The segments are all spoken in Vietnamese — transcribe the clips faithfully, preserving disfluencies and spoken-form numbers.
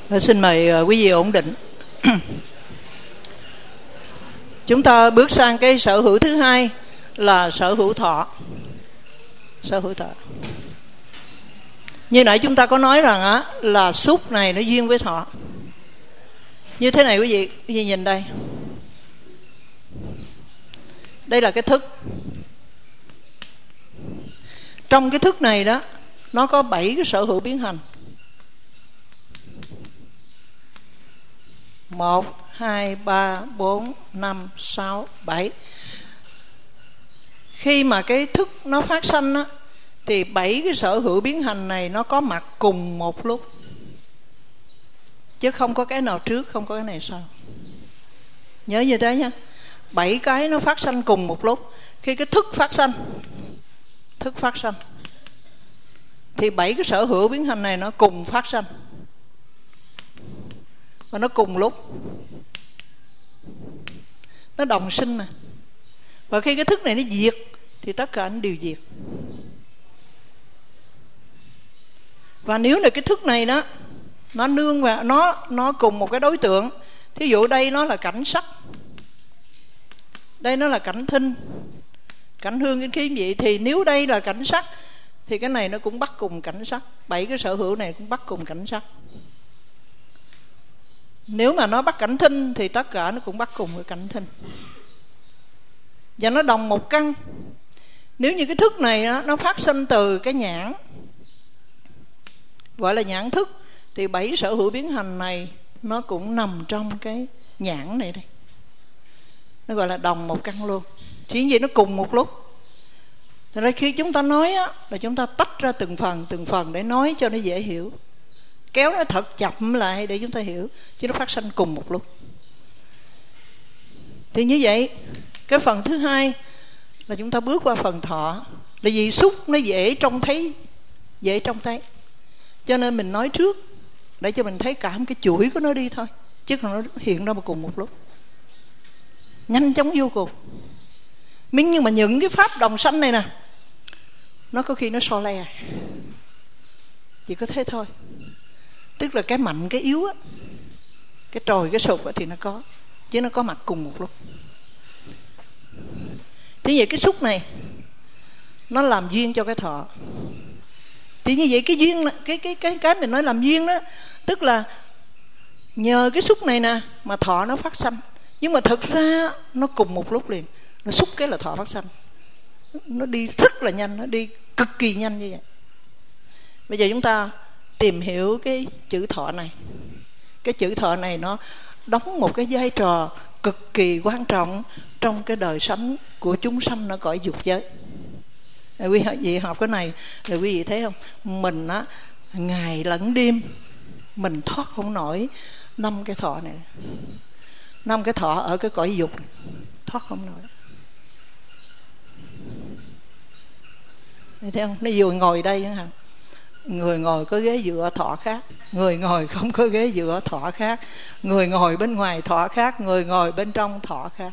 Xin mời quý vị ổn định. Chúng ta bước sang cái sở hữu thứ hai là sở hữu thọ. Sở hữu thọ. Như nãy chúng ta có nói rằng á là xúc này nó duyên với thọ. Như thế này quý vị, quý vị nhìn đây. Đây là cái thức. Trong cái thức này đó, nó có bảy cái sở hữu biến hành. Một, hai, ba, bốn, năm, sáu, bảy. Khi mà cái thức nó phát sanh á, thì bảy cái sở hữu biến hành này nó có mặt cùng một lúc, chứ không có cái nào trước, không có cái này sau. Nhớ như thế nhé. Bảy cái nó phát sanh cùng một lúc. Khi cái thức phát sanh, thức phát sanh, thì bảy cái sở hữu biến hành này nó cùng phát sanh, và nó cùng lúc, nó đồng sinh mà. Và khi cái thức này nó diệt thì tất cả nó đều diệt. Và nếu là cái thức này đó, nó nương vào nó nó cùng một cái đối tượng. Thí dụ đây nó là cảnh sắc, đây nó là cảnh thinh, cảnh hương, cảnh khí vị. Thì nếu đây là cảnh sắc thì cái này nó cũng bắt cùng cảnh sắc. Bảy cái sở hữu này cũng bắt cùng cảnh sắc. Nếu mà nó bắt cảnh thinh thì tất cả nó cũng bắt cùng cái cảnh thinh. Và nó đồng một căn. Nếu như cái thức này đó, nó phát sinh từ cái nhãn, gọi là nhãn thức, thì bảy sở hữu biến hành này nó cũng nằm trong cái nhãn này đây. Nó gọi là đồng một căn luôn. Chuyện gì nó cùng một lúc. Thế nên khi chúng ta nói á, là chúng ta tách ra từng phần từng phần để nói cho nó dễ hiểu, kéo nó thật chậm lại để chúng ta hiểu, chứ nó phát sinh cùng một lúc. Thì như vậy, cái phần thứ hai là chúng ta bước qua phần thọ. Là vì xúc nó dễ trông thấy, dễ trông thấy, cho nên mình nói trước để cho mình thấy cả một cái chuỗi của nó đi thôi, chứ còn nó hiện ra một cùng một lúc, nhanh chóng vô cùng. Nhưng mà những cái pháp đồng sanh này nè, nó có khi nó so le, chỉ có thế thôi. Tức là cái mạnh cái yếu á, cái trồi cái sụp á thì nó có, chứ nó có mặt cùng một lúc. Thế vậy cái xúc này nó làm duyên cho cái thọ. Thì như vậy cái duyên, cái cái cái cái mình nói làm duyên đó, tức là nhờ cái xúc này nè mà thọ nó phát sanh. Nhưng mà thực ra nó cùng một lúc liền. Nó xúc cái là thọ phát sanh. Nó đi rất là nhanh, nó đi cực kỳ nhanh như vậy. Bây giờ chúng ta tìm hiểu cái chữ thọ này. Cái chữ thọ này nó đóng một cái vai trò cực kỳ quan trọng trong cái đời sống của chúng sanh ở cõi dục giới. Quý vị học cái này rồi quý vị thấy không? Mình á, ngày lẫn đêm mình thoát không nổi năm cái thọ này. Năm cái thọ ở cái cõi dục này, thoát không nổi. Thấy không? Nó vừa ngồi đây nữa hả? Người ngồi có ghế dựa thọ khác, người ngồi không có ghế dựa thọ khác, người ngồi bên ngoài thọ khác, người ngồi bên trong thọ khác.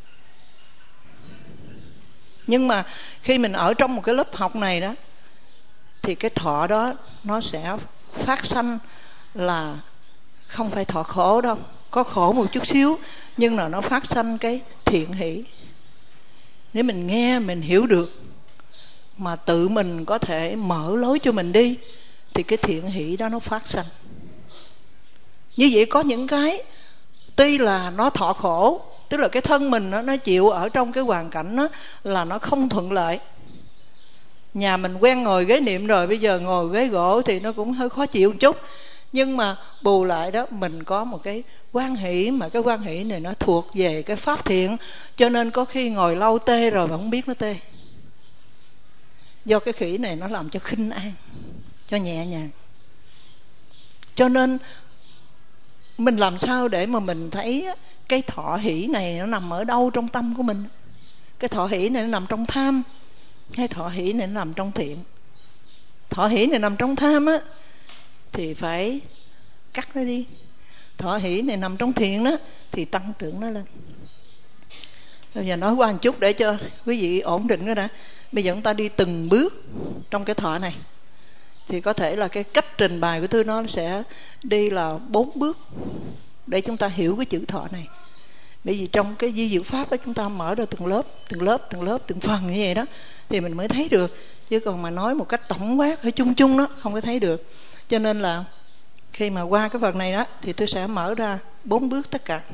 Nhưng mà khi mình ở trong một cái lớp học này đó, thì cái thọ đó nó sẽ phát sanh là không phải thọ khổ đâu, có khổ một chút xíu, nhưng là nó phát sanh cái thiện hỷ. Nếu mình nghe, mình hiểu được, mà tự mình có thể mở lối cho mình đi, thì cái thiện hỷ đó nó phát sanh. Như vậy có những cái tuy là nó thọ khổ, tức là cái thân mình nó, nó chịu ở trong cái hoàn cảnh đó, là nó không thuận lợi. Nhà mình quen ngồi ghế niệm rồi, bây giờ ngồi ghế gỗ thì nó cũng hơi khó chịu một chút. Nhưng mà bù lại đó, mình có một cái quan hỷ, mà cái quan hỷ này nó thuộc về cái pháp thiện, cho nên có khi ngồi lâu tê rồi mà không biết nó tê. Do cái khỉ này nó làm cho khinh an, cho nhẹ nhàng. Cho nên mình làm sao để mà mình thấy cái thọ hỷ này nó nằm ở đâu trong tâm của mình. Cái thọ hỷ này nó nằm trong tham, hay thọ hỷ này nó nằm trong thiện. Thọ hỷ này nằm trong tham á, thì phải cắt nó đi. Thọ hỷ này nằm trong thiện đó, thì tăng trưởng nó lên. Bây giờ nói qua một chút để cho quý vị ổn định nữa đã. Bây giờ chúng ta đi từng bước trong cái thọ này. thì có thể là cái cách trình bày của tôi nó sẽ đi là bốn bước để chúng ta hiểu cái chữ thọ này. Bởi vì trong cái di diệu pháp đó chúng ta mở ra từng lớp, từng lớp, từng lớp, từng phần như vậy đó thì mình mới thấy được. Chứ còn mà nói một cách tổng quát hay chung chung đó không có thấy được. Cho nên là khi mà qua cái phần này đó thì tôi sẽ mở ra bốn bước tất cả.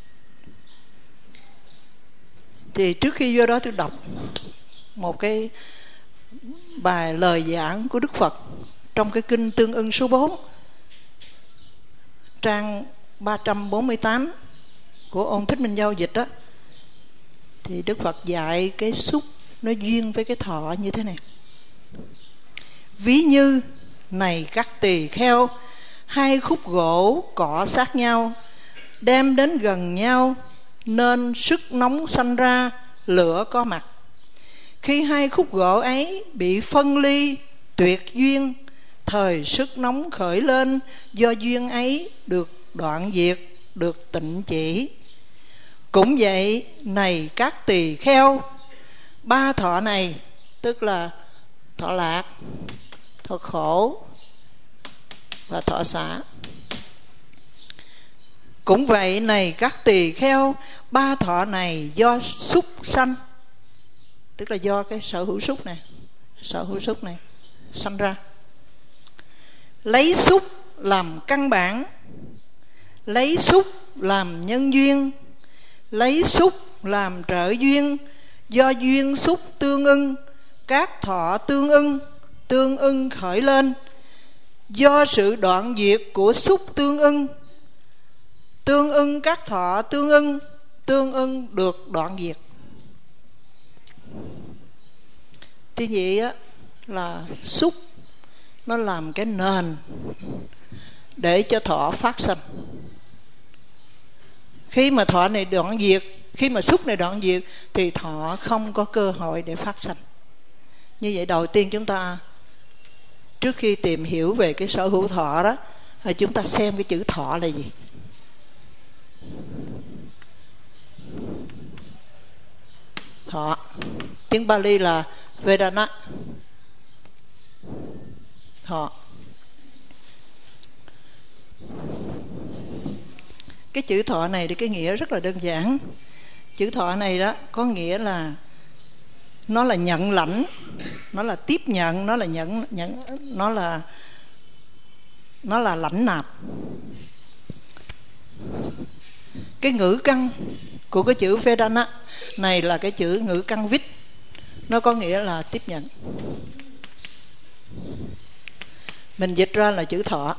Thì trước khi vô đó tôi đọc một cái bài lời giảng của Đức Phật trong cái kinh Tương Ưng số bốn, trang ba trăm bốn mươi tám của Ôn Thích Minh Châu dịch đó. Thì Đức Phật dạy cái xúc nó duyên với cái thọ như thế này. Ví như này các tỳ kheo, hai khúc gỗ cọ sát nhau, đem đến gần nhau nên sức nóng sanh ra, lửa có mặt. Khi hai khúc gỗ ấy bị phân ly tuyệt duyên, thời sức nóng khởi lên, do duyên ấy được đoạn diệt, được tịnh chỉ. Cũng vậy, này các tỳ kheo, ba thọ này tức là thọ lạc, thọ khổ và thọ xả. Cũng vậy, này các tỳ kheo, ba thọ này do xúc sanh, tức là do cái sở hữu xúc này, sở hữu xúc này sanh ra. Lấy xúc làm căn bản, lấy xúc làm nhân duyên, lấy xúc làm trợ duyên, do duyên xúc tương ưng, các thọ tương ưng, tương ưng khởi lên. Do sự đoạn diệt của xúc tương ưng, tương ưng các thọ tương ưng, tương ưng được đoạn diệt. Thế vậy á là xúc nó làm cái nền để cho thọ phát sinh. Khi mà thọ này đoạn diệt, khi mà xúc này đoạn diệt thì thọ không có cơ hội để phát sinh. Như vậy đầu tiên chúng ta trước khi tìm hiểu về cái sở hữu thọ đó, thì chúng ta xem cái chữ thọ là gì. Thọ tiếng Pali là Vedana. Thọ. Cái chữ thọ này thì cái nghĩa rất là đơn giản. Chữ thọ này đó có nghĩa là nó là nhận lãnh, nó là tiếp nhận, nó là nhận nhận nó là nó là lãnh nạp. Cái ngữ căn của cái chữ Vedana này là cái chữ ngữ căn vít, nó có nghĩa là tiếp nhận. Mình dịch ra là chữ thọ.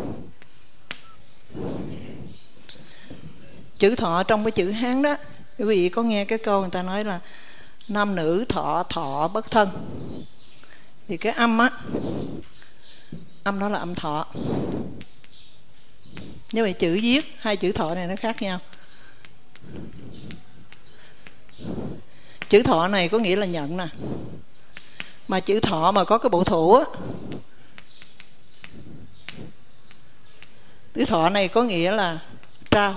Chữ thọ trong cái chữ Hán đó, quý vị có nghe cái câu người ta nói là nam nữ thọ thọ bất thân. Thì cái âm á, âm đó là âm thọ. Như vậy chữ viết hai chữ thọ này nó khác nhau. Chữ thọ này có nghĩa là nhận nè, mà chữ thọ mà có cái bộ thủ á, chữ thọ này có nghĩa là trao.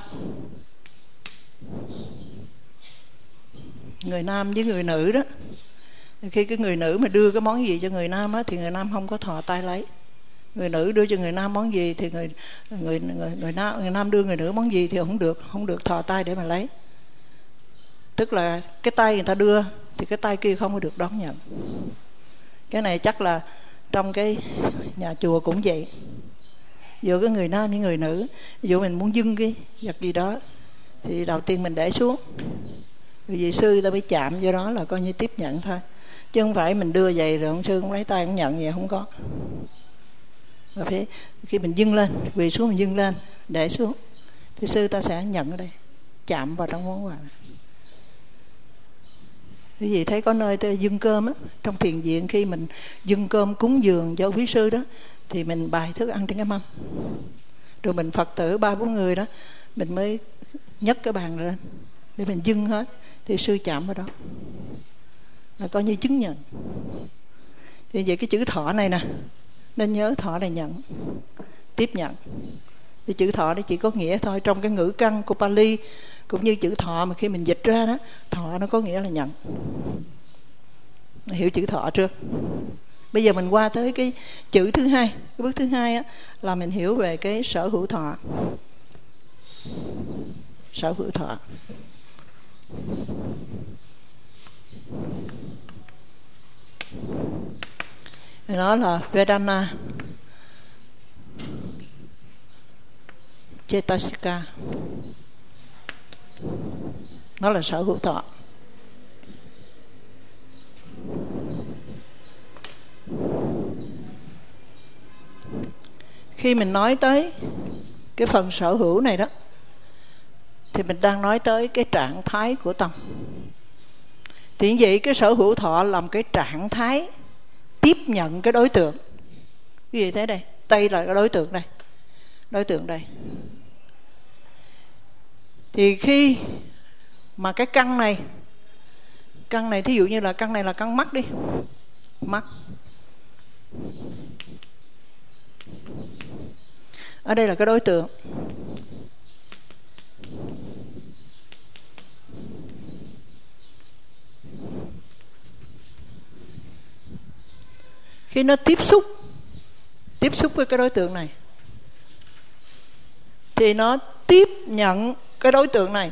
Người nam với người nữ đó, khi cái người nữ mà đưa cái món gì cho người nam á, thì người nam không có thọ tay lấy. Người nữ đưa cho người nam món gì thì người người người người nam người nam đưa người nữ món gì thì không được không được thò tay để mà lấy. Tức là cái tay người ta đưa thì cái tay kia không có được đón nhận. Cái này chắc là trong cái nhà chùa cũng vậy. Giữa cái người nam với người nữ, ví dụ mình muốn dâng cái vật gì đó thì đầu tiên mình để xuống, vì vị sư ta mới chạm vô đó là coi như tiếp nhận thôi, chứ không phải mình đưa vậy rồi ông sư cũng lấy tay cũng nhận vậy, không có. Và phải khi mình dâng lên, quỳ xuống mình dâng lên, để xuống thì sư ta sẽ nhận ở đây, chạm vào trong món quà. Quý vị thấy có nơi tôi dâng cơm á, trong thiền viện khi mình dâng cơm cúng dường cho quý sư đó thì mình bày thức ăn trên cái mâm, rồi mình Phật tử ba bốn người đó mình mới nhấc cái bàn lên để mình dâng hết, thì sư chạm vào đó là coi như chứng nhận. Thì vậy cái chữ thọ này nè, nên nhớ thọ là nhận, tiếp nhận. Thì chữ thọ nó chỉ có nghĩa thôi, trong cái ngữ căn của Pali cũng như chữ thọ mà khi mình dịch ra đó, thọ nó có nghĩa là nhận. Hiểu chữ thọ chưa? Bây giờ mình qua tới cái chữ thứ hai. Cái bước thứ hai á, là mình hiểu về cái sở hữu thọ. Sở hữu thọ. Nó là Vedana Cetasika. Nó là sở hữu thọ. Khi mình nói tới cái phần sở hữu này đó, thì mình đang nói tới cái trạng thái của tâm. Thì như vậy cái sở hữu thọ làm cái trạng thái tiếp nhận cái đối tượng. Cái gì thế đây? Đây là cái đối tượng đây. Đối tượng đây. Thì khi mà cái căn này, căn này thí dụ như là căn này là căn mắt đi. Mắt. Ở đây là cái đối tượng. Khi nó tiếp xúc Tiếp xúc với cái đối tượng này, thì nó tiếp nhận cái đối tượng này.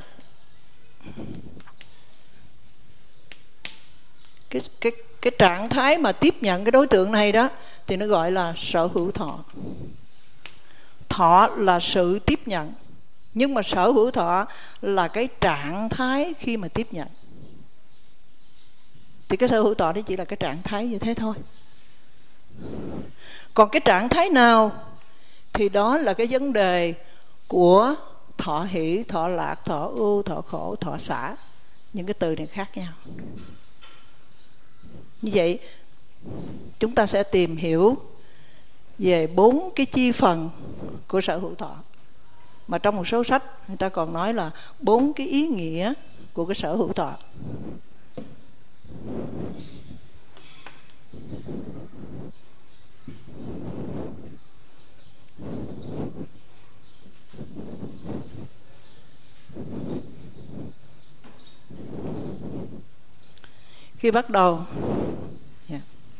Cái, cái, cái trạng thái mà tiếp nhận cái đối tượng này đó, thì nó gọi là sở hữu thọ. Thọ là sự tiếp nhận, nhưng mà sở hữu thọ là cái trạng thái khi mà tiếp nhận. Thì cái sở hữu thọ đấy chỉ là cái trạng thái như thế thôi. Còn cái trạng thái nào thì đó là cái vấn đề của thọ hỷ, thọ lạc, thọ ưu, thọ khổ, thọ xả. Những cái từ này khác nhau. Như vậy chúng ta sẽ tìm hiểu về bốn cái chi phần của sở hữu thọ. Mà trong một số sách người ta còn nói là bốn cái ý nghĩa của cái sở hữu thọ. Khi bắt đầu yeah.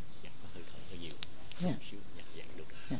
Yeah. Yeah.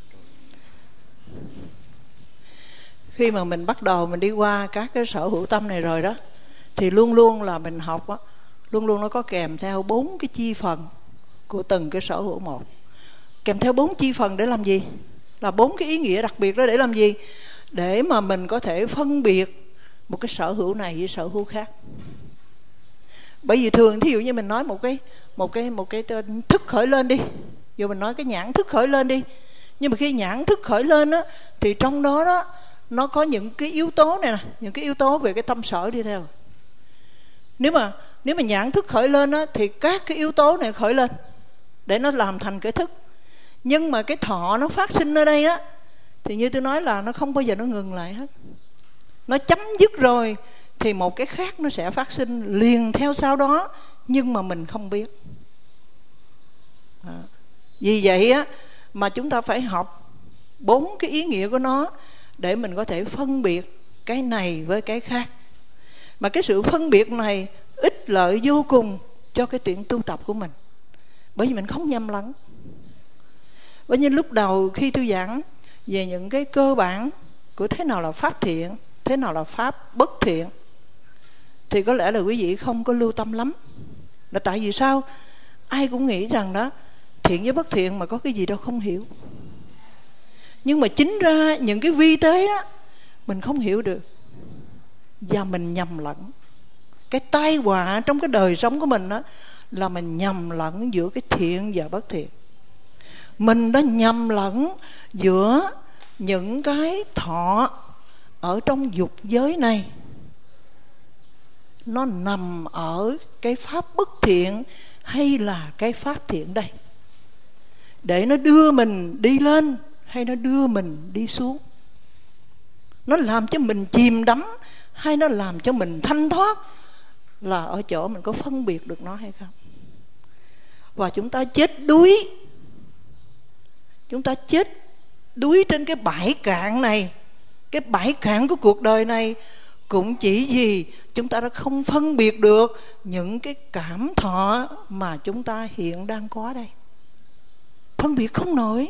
Khi mà mình bắt đầu mình đi qua các cái sở hữu tâm này rồi đó, thì luôn luôn là mình học á, luôn luôn nó có kèm theo bốn cái chi phần của từng cái sở hữu một. Kèm theo bốn chi phần để làm gì? Là bốn cái ý nghĩa đặc biệt đó để làm gì? Để mà mình có thể phân biệt một cái sở hữu này với sở hữu khác. Bởi vì thường thí dụ như mình nói một cái một cái một cái thức khởi lên đi, dù mình nói cái nhãn thức khởi lên đi, nhưng mà khi nhãn thức khởi lên á, thì trong đó đó nó có những cái yếu tố này nè, những cái yếu tố về cái tâm sở đi theo. Nếu mà nếu mà nhãn thức khởi lên á, thì các cái yếu tố này khởi lên để nó làm thành cái thức. Nhưng mà cái thọ nó phát sinh ở đây á, thì như tôi nói là nó không bao giờ nó ngừng lại hết. Nó chấm dứt rồi thì một cái khác nó sẽ phát sinh liền theo sau đó, nhưng mà mình không biết. À, vì vậy á mà chúng ta phải học bốn cái ý nghĩa của nó để mình có thể phân biệt cái này với cái khác. Mà cái sự phân biệt này ích lợi vô cùng cho cái chuyện tu tập của mình, bởi vì mình không nhầm lẫn. Bởi như lúc đầu khi tôi giảng về những cái cơ bản của thế nào là pháp thiện, thế nào là pháp bất thiện, thì có lẽ là quý vị không có lưu tâm lắm. Là tại vì sao? Ai cũng nghĩ rằng đó, thiện với bất thiện mà có cái gì đâu không hiểu. Nhưng mà chính ra những cái vi tế đó mình không hiểu được, và mình nhầm lẫn. Cái tai họa trong cái đời sống của mình đó là mình nhầm lẫn giữa cái thiện và bất thiện. Mình đã nhầm lẫn giữa những cái thọ ở trong dục giới này, nó nằm ở cái pháp bất thiện hay là cái pháp thiện đây, để nó đưa mình đi lên hay nó đưa mình đi xuống. Nó làm cho mình chìm đắm hay nó làm cho mình thanh thoát, là ở chỗ mình có phân biệt được nó hay không. Và chúng ta chết đuối, chúng ta chết đuối trên cái bãi cạn này, cái bãi cạn của cuộc đời này, cũng chỉ vì chúng ta đã không phân biệt được những cái cảm thọ mà chúng ta hiện đang có đây. phân biệt không nổi.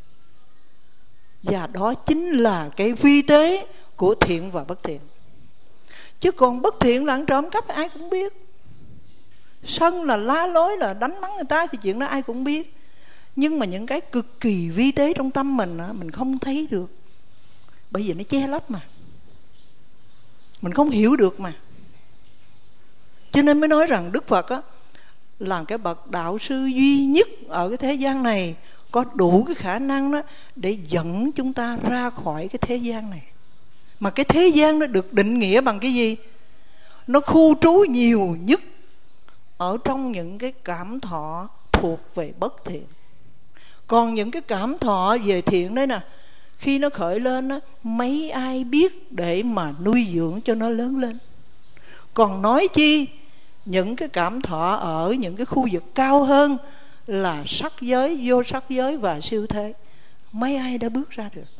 Và đó chính là cái vi tế của thiện và bất thiện. Chứ còn bất thiện là ăn trộm cắp ai cũng biết, sân là lá lối là đánh mắng người ta thì chuyện đó ai cũng biết. Nhưng mà những cái cực kỳ vi tế trong tâm mình á, mình không thấy được, bởi vì nó che lấp mà, mình không hiểu được mà. Cho nên mới nói rằng Đức Phật á, là cái bậc đạo sư duy nhất ở cái thế gian này có đủ cái khả năng đó để dẫn chúng ta ra khỏi cái thế gian này. Mà cái thế gian nó được định nghĩa bằng cái gì? Nó khu trú nhiều nhất ở trong những cái cảm thọ thuộc về bất thiện. Còn những cái cảm thọ về thiện đấy nè, khi nó khởi lên á, mấy ai biết để mà nuôi dưỡng cho nó lớn lên. Còn nói chi những cái cảm thọ ở những cái khu vực cao hơn là sắc giới, vô sắc giới và siêu thế, mấy ai đã bước ra được.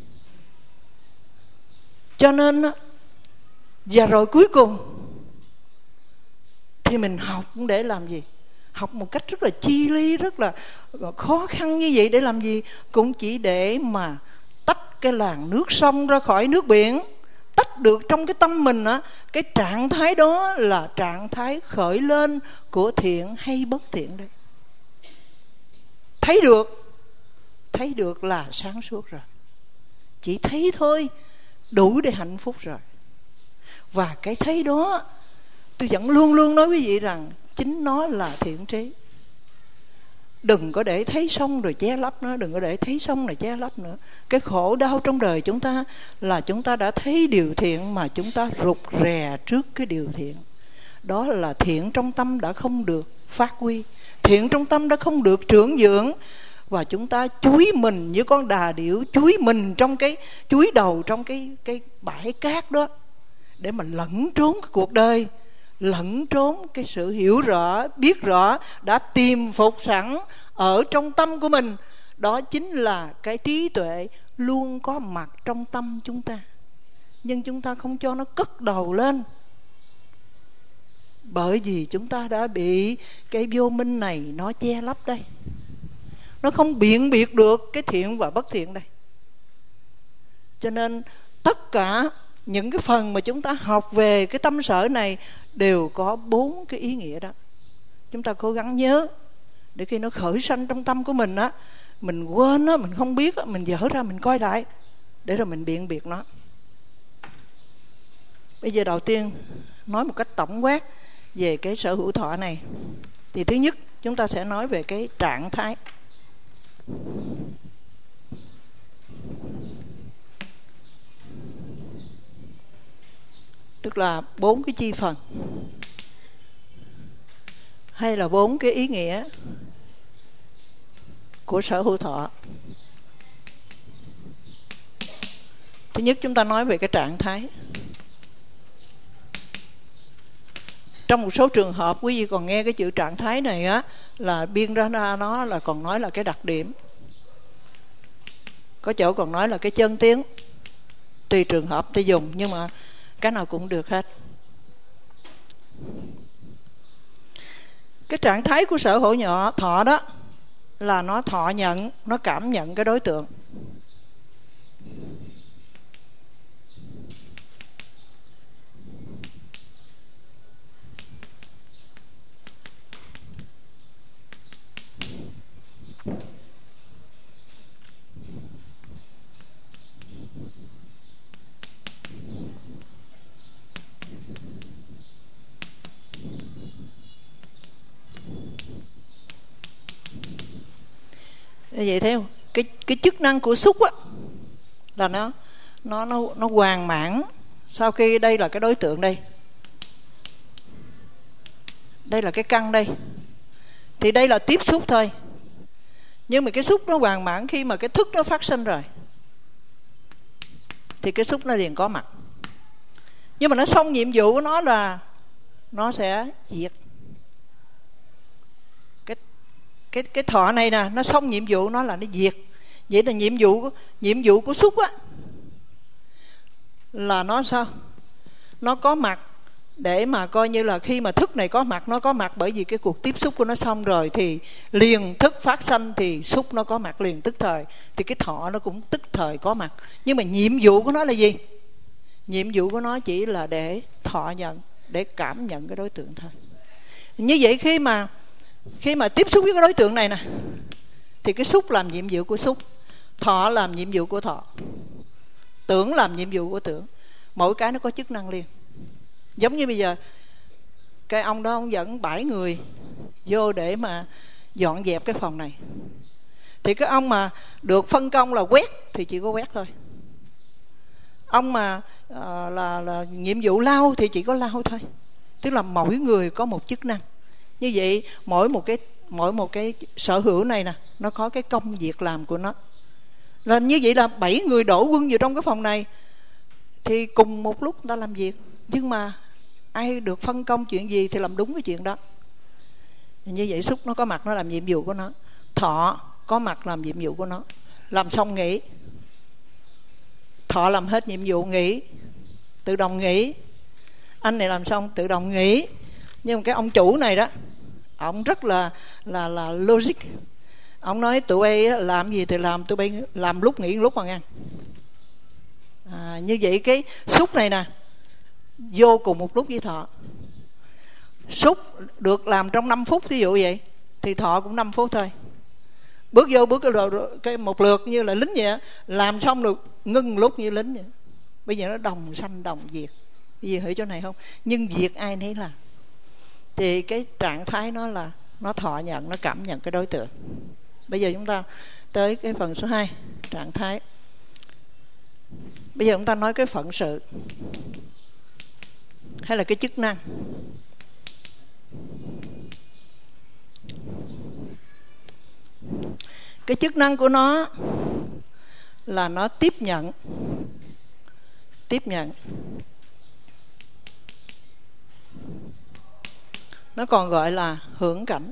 Cho nên á, và rồi cuối cùng thì mình học cũng để làm gì? Học một cách rất là chi ly, rất là khó khăn như vậy để làm gì? Cũng chỉ để mà tách cái làn nước sông ra khỏi nước biển. Tách được trong cái tâm mình á, cái trạng thái đó là trạng thái khởi lên của thiện hay bất thiện đây. Thấy được, thấy được là sáng suốt rồi. Chỉ thấy thôi đủ để hạnh phúc rồi. Và cái thấy đó, tôi vẫn luôn luôn nói quý vị rằng chính nó là thiện trí. Đừng có để thấy xong rồi che lấp nó, đừng có để thấy xong rồi che lấp nữa. Cái khổ đau trong đời chúng ta là chúng ta đã thấy điều thiện mà chúng ta rụt rè trước cái điều thiện. Đó là thiện trong tâm đã không được phát huy, thiện trong tâm đã không được trưởng dưỡng, và chúng ta chúi mình như con đà điểu, chúi mình trong cái chúi đầu trong cái cái bãi cát đó để mà lẩn trốn cái cuộc đời, lẩn trốn cái sự hiểu rõ, biết rõ đã tìm phục sẵn ở trong tâm của mình. Đó chính là cái trí tuệ luôn có mặt trong tâm chúng ta, nhưng chúng ta không cho nó cất đầu lên, bởi vì chúng ta đã bị cái vô minh này nó che lấp đây. Nó không biện biệt được cái thiện và bất thiện đây. Cho nên tất cả những cái phần mà chúng ta học về cái tâm sở này đều có bốn cái ý nghĩa đó. Chúng ta cố gắng nhớ để khi nó khởi sanh trong tâm của mình á, mình quên á, mình không biết á, mình dở ra mình coi lại để rồi mình biện biệt nó. Bây giờ đầu tiên nói một cách tổng quát về cái sở hữu thọ này. Thì thứ nhất chúng ta sẽ nói về cái trạng thái. Tức là bốn cái chi phần hay là bốn cái ý nghĩa của sở hữu thọ. Thứ nhất chúng ta nói về cái trạng thái. Trong một số trường hợp quý vị còn nghe cái chữ trạng thái này á, là biên ra nó là còn nói là cái đặc điểm. Có chỗ còn nói là cái chân tiếng. Tùy trường hợp tôi dùng, nhưng mà cái nào cũng được hết. Cái trạng thái của sở hữu nhỏ thọ đó là nó thọ nhận, nó cảm nhận cái đối tượng. Vậy theo cái cái chức năng của xúc á là nó nó nó nó hoàn mãn. Sau khi đây là cái đối tượng đây, đây là cái căn đây, thì đây là tiếp xúc thôi. Nhưng mà cái xúc nó hoàn mãn khi mà cái thức nó phát sinh rồi, thì cái xúc nó liền có mặt. Nhưng mà nó xong nhiệm vụ của nó là nó sẽ diệt. Cái cái cái thọ này nè, nó xong nhiệm vụ nó là nó diệt. Vậy là nhiệm vụ của nhiệm vụ của xúc á là nó sao? Nó có mặt để mà coi như là khi mà thức này có mặt, nó có mặt bởi vì cái cuộc tiếp xúc của nó xong rồi, thì liền thức phát sanh thì xúc nó có mặt liền tức thời, thì cái thọ nó cũng tức thời có mặt. Nhưng mà nhiệm vụ của nó là gì? Nhiệm vụ của nó chỉ là để thọ nhận, để cảm nhận cái đối tượng thôi. Như vậy khi mà khi mà tiếp xúc với cái đối tượng này nè, thì cái xúc làm nhiệm vụ của xúc, thọ làm nhiệm vụ của thọ, tưởng làm nhiệm vụ của tưởng. Mỗi cái nó có chức năng liền. Giống như bây giờ cái ông đó ông dẫn bảy người vô để mà dọn dẹp cái phòng này, thì cái ông mà được phân công là quét thì chỉ có quét thôi. Ông mà uh, là, là nhiệm vụ lau thì chỉ có lau thôi. Tức là mỗi người có một chức năng. Như vậy mỗi một cái mỗi một cái sở hữu này nè, nó có cái công việc làm của nó. Là như vậy là bảy người đổ quân vào trong cái phòng này, thì cùng một lúc người ta làm việc, nhưng mà ai được phân công chuyện gì thì làm đúng cái chuyện đó. Như vậy xúc nó có mặt, nó làm nhiệm vụ của nó. Thọ có mặt làm nhiệm vụ của nó. Làm xong nghỉ. Thọ làm hết nhiệm vụ nghỉ, tự động nghỉ. Anh này làm xong tự động nghỉ. Nhưng mà cái ông chủ này đó, ông rất là là là logic. Ông nói tụi bay làm gì thì làm, tụi bay làm lúc nghỉ lúc mà nghe. À, như vậy cái xúc này nè vô cùng một lúc với thọ. Xúc được làm trong năm phút ví dụ vậy, thì thọ cũng năm phút thôi. Bước vô bước cái, cái một lượt như là lính vậy, làm xong được ngưng lúc như lính vậy. Bây giờ nó đồng sanh đồng diệt. Cái gì hiểu chỗ này không? Nhưng việc ai nấy làm. Thì cái trạng thái nó là nó thọ nhận, nó cảm nhận cái đối tượng. Bây giờ chúng ta tới cái phần số hai, trạng thái. Bây giờ chúng ta nói cái phận sự hay là cái chức năng. Cái chức năng của nó là nó tiếp nhận. Tiếp nhận. Nó còn gọi là hưởng cảnh.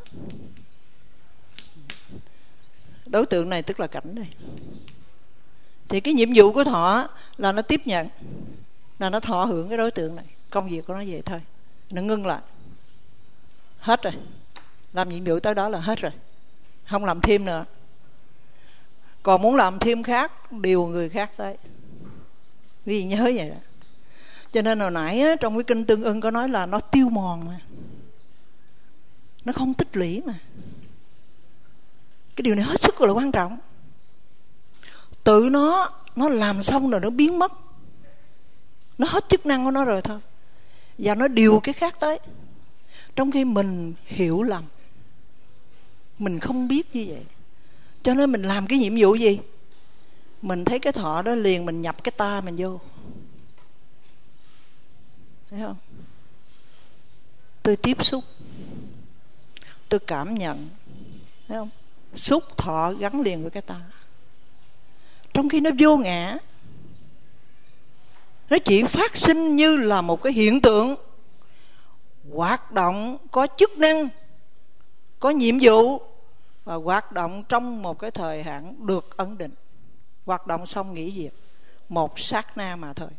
Đối tượng này tức là cảnh đây. Thì cái nhiệm vụ của thọ là nó tiếp nhận, là nó thọ hưởng cái đối tượng này. Công việc của nó vậy thôi. Nó ngưng lại. Hết rồi. Làm nhiệm vụ tới đó là hết rồi. Không làm thêm nữa. Còn muốn làm thêm khác, điều người khác tới. Vì nhớ vậy đó. Cho nên hồi nãy á, trong cái kinh Tương Ưng có nói là nó tiêu mòn mà, nó không tích lũy mà. Cái điều này hết sức là quan trọng. Tự nó Nó làm xong rồi nó biến mất, nó hết chức năng của nó rồi thôi, và nó điều cái khác tới. Trong khi mình hiểu lầm, mình không biết như vậy, cho nên mình làm cái nhiệm vụ gì, mình thấy cái thọ đó liền mình nhập cái ta mình vô. Thấy không? Tôi tiếp xúc, tôi cảm nhận. Thấy không? Xúc thọ gắn liền với cái ta. Trong khi nó vô ngã, nó chỉ phát sinh như là một cái hiện tượng hoạt động có chức năng, có nhiệm vụ, và hoạt động trong một cái thời hạn được ấn định. Hoạt động xong nghỉ việc, một sát na mà thôi.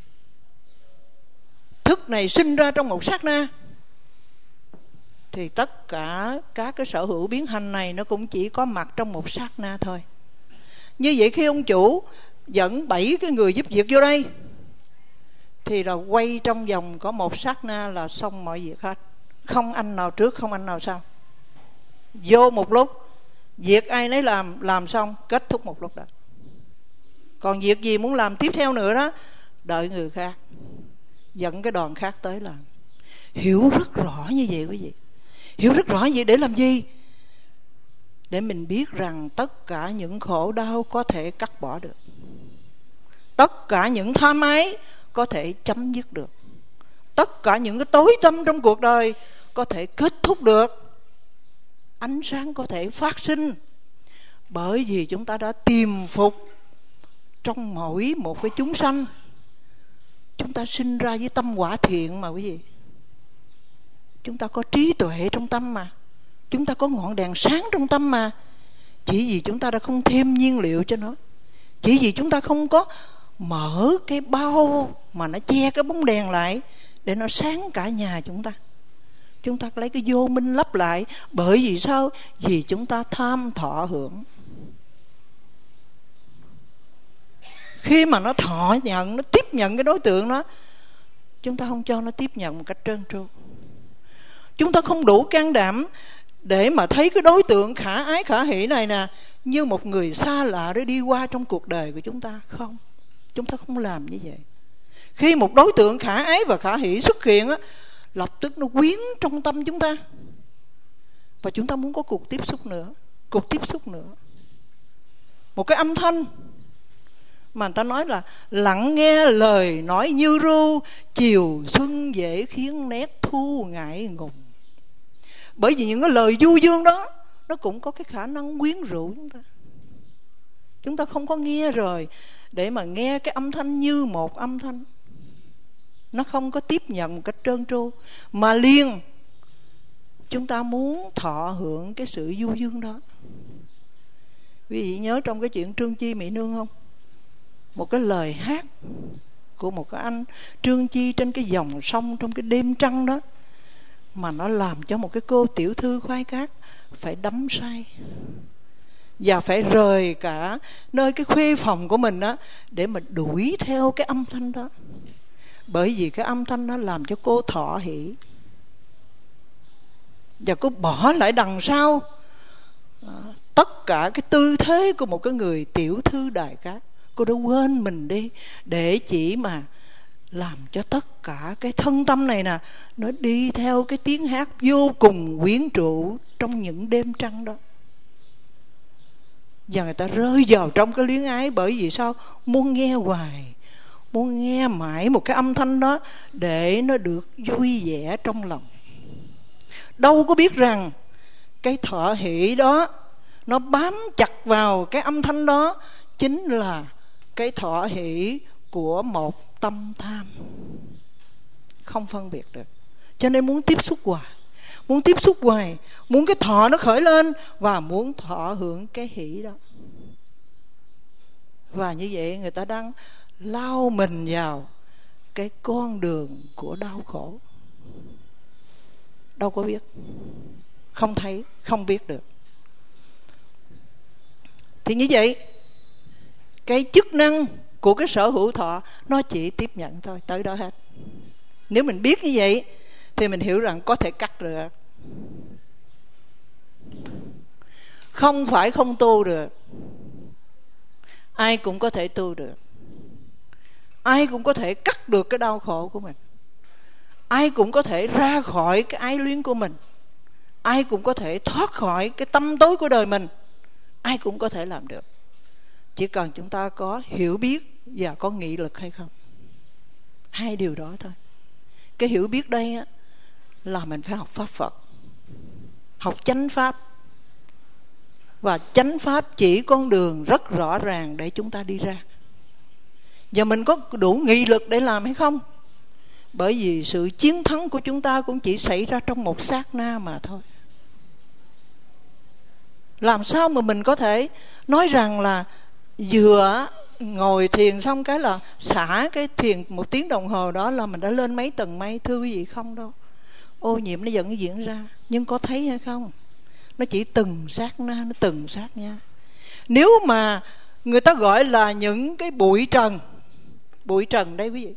Thức này sinh ra trong một sát na, thì tất cả các cái sở hữu biến hành này nó cũng chỉ có mặt trong một sát na thôi. Như vậy khi ông chủ dẫn bảy cái người giúp việc vô đây, thì là quay trong vòng có một sát na là xong mọi việc hết. Không anh nào trước, không anh nào sau. Vô một lúc, việc ai nấy làm, làm xong, kết thúc một lúc đó. Còn việc gì muốn làm tiếp theo nữa đó, đợi người khác, dẫn cái đoàn khác tới làm. Hiểu rất rõ như vậy quý vị. Hiểu rất rõ như vậy để làm gì? Để mình biết rằng tất cả những khổ đau có thể cắt bỏ được, tất cả những tham ái có thể chấm dứt được, tất cả những cái tối tăm trong cuộc đời có thể kết thúc được, ánh sáng có thể phát sinh. Bởi vì chúng ta đã tiềm phục trong mỗi một cái chúng sanh. Chúng ta sinh ra với tâm quả thiện mà quý vị. Chúng ta có trí tuệ trong tâm mà, chúng ta có ngọn đèn sáng trong tâm mà. Chỉ vì chúng ta đã không thêm nhiên liệu cho nó, chỉ vì chúng ta không có mở cái bao mà nó che cái bóng đèn lại, để nó sáng cả nhà chúng ta. Chúng ta lấy cái vô minh lấp lại. Bởi vì sao? Vì chúng ta tham thọ hưởng. Khi mà nó thọ nhận, nó tiếp nhận cái đối tượng đó, chúng ta không cho nó tiếp nhận một cách trơn tru. Chúng ta không đủ can đảm để mà thấy cái đối tượng khả ái khả hỷ này nè như một người xa lạ để đi qua trong cuộc đời của chúng ta. Không, chúng ta không làm như vậy. Khi một đối tượng khả ái và khả hỷ xuất hiện á, lập tức nó quyến trong tâm chúng ta, và chúng ta muốn có cuộc tiếp xúc nữa. Cuộc tiếp xúc nữa. Một cái âm thanh mà người ta nói là lặng nghe lời nói như ru, chiều xuân dễ khiến nét thu ngại ngùng. Bởi vì những cái lời du dương đó nó cũng có cái khả năng quyến rũ chúng ta. Chúng ta không có nghe rồi để mà nghe cái âm thanh như một âm thanh. Nó không có tiếp nhận một cách trơn tru, mà liền chúng ta muốn thọ hưởng cái sự du dương đó. Quý vị nhớ trong cái chuyện Trương Chi Mỹ Nương không? Một cái lời hát của một cái anh Trương Chi trên cái dòng sông trong cái đêm trăng đó, mà nó làm cho một cái cô tiểu thư khoái cát phải đắm say, và phải rời cả nơi cái khuê phòng của mình đó để mà đuổi theo cái âm thanh đó. Bởi vì cái âm thanh đó làm cho cô thọ hỷ, và cô bỏ lại đằng sau à, tất cả cái tư thế của một cái người tiểu thư đài cát. Cô đã quên mình đi để chỉ mà làm cho tất cả cái thân tâm này nè nó đi theo cái tiếng hát vô cùng quyến rũ trong những đêm trăng đó. Và người ta rơi vào trong cái luyến ái. Bởi vì sao? Muốn nghe hoài, muốn nghe mãi một cái âm thanh đó để nó được vui vẻ trong lòng. Đâu có biết rằng cái thọ hỷ đó nó bám chặt vào cái âm thanh đó chính là cái thọ hỷ của một tâm tham, không phân biệt được. Cho nên muốn tiếp xúc hoài, muốn tiếp xúc hoài, muốn cái thọ nó khởi lên và muốn thọ hưởng cái hỷ đó. Và như vậy người ta đang lao mình vào cái con đường của đau khổ. Đâu có biết, không thấy, không biết được. Thì như vậy, cái chức năng của cái sở hữu thọ nó chỉ tiếp nhận thôi, tới đó hết. Nếu mình biết như vậy thì mình hiểu rằng có thể cắt được. Không phải không tu được, ai cũng có thể tu được. Ai cũng có thể cắt được cái đau khổ của mình. Ai cũng có thể ra khỏi cái ái luyến của mình. Ai cũng có thể thoát khỏi cái tâm tối của đời mình. Ai cũng có thể làm được. Chỉ cần chúng ta có hiểu biết và có nghị lực hay không. Hai điều đó thôi. Cái hiểu biết đây á, là mình phải học Pháp Phật, học chánh Pháp. Và chánh Pháp chỉ con đường rất rõ ràng để chúng ta đi ra. Và mình có đủ nghị lực để làm hay không? Bởi vì sự chiến thắng của chúng ta cũng chỉ xảy ra trong một sát na mà thôi. Làm sao mà mình có thể nói rằng là vừa ngồi thiền xong cái là xả cái thiền một tiếng đồng hồ đó là mình đã lên mấy tầng mây? Thưa quý vị, không đâu. Ô nhiễm nó vẫn diễn ra. Nhưng có thấy hay không? Nó chỉ từng sát na, nó từng sát nha. Nếu mà người ta gọi là những cái bụi trần, bụi trần đây quý vị,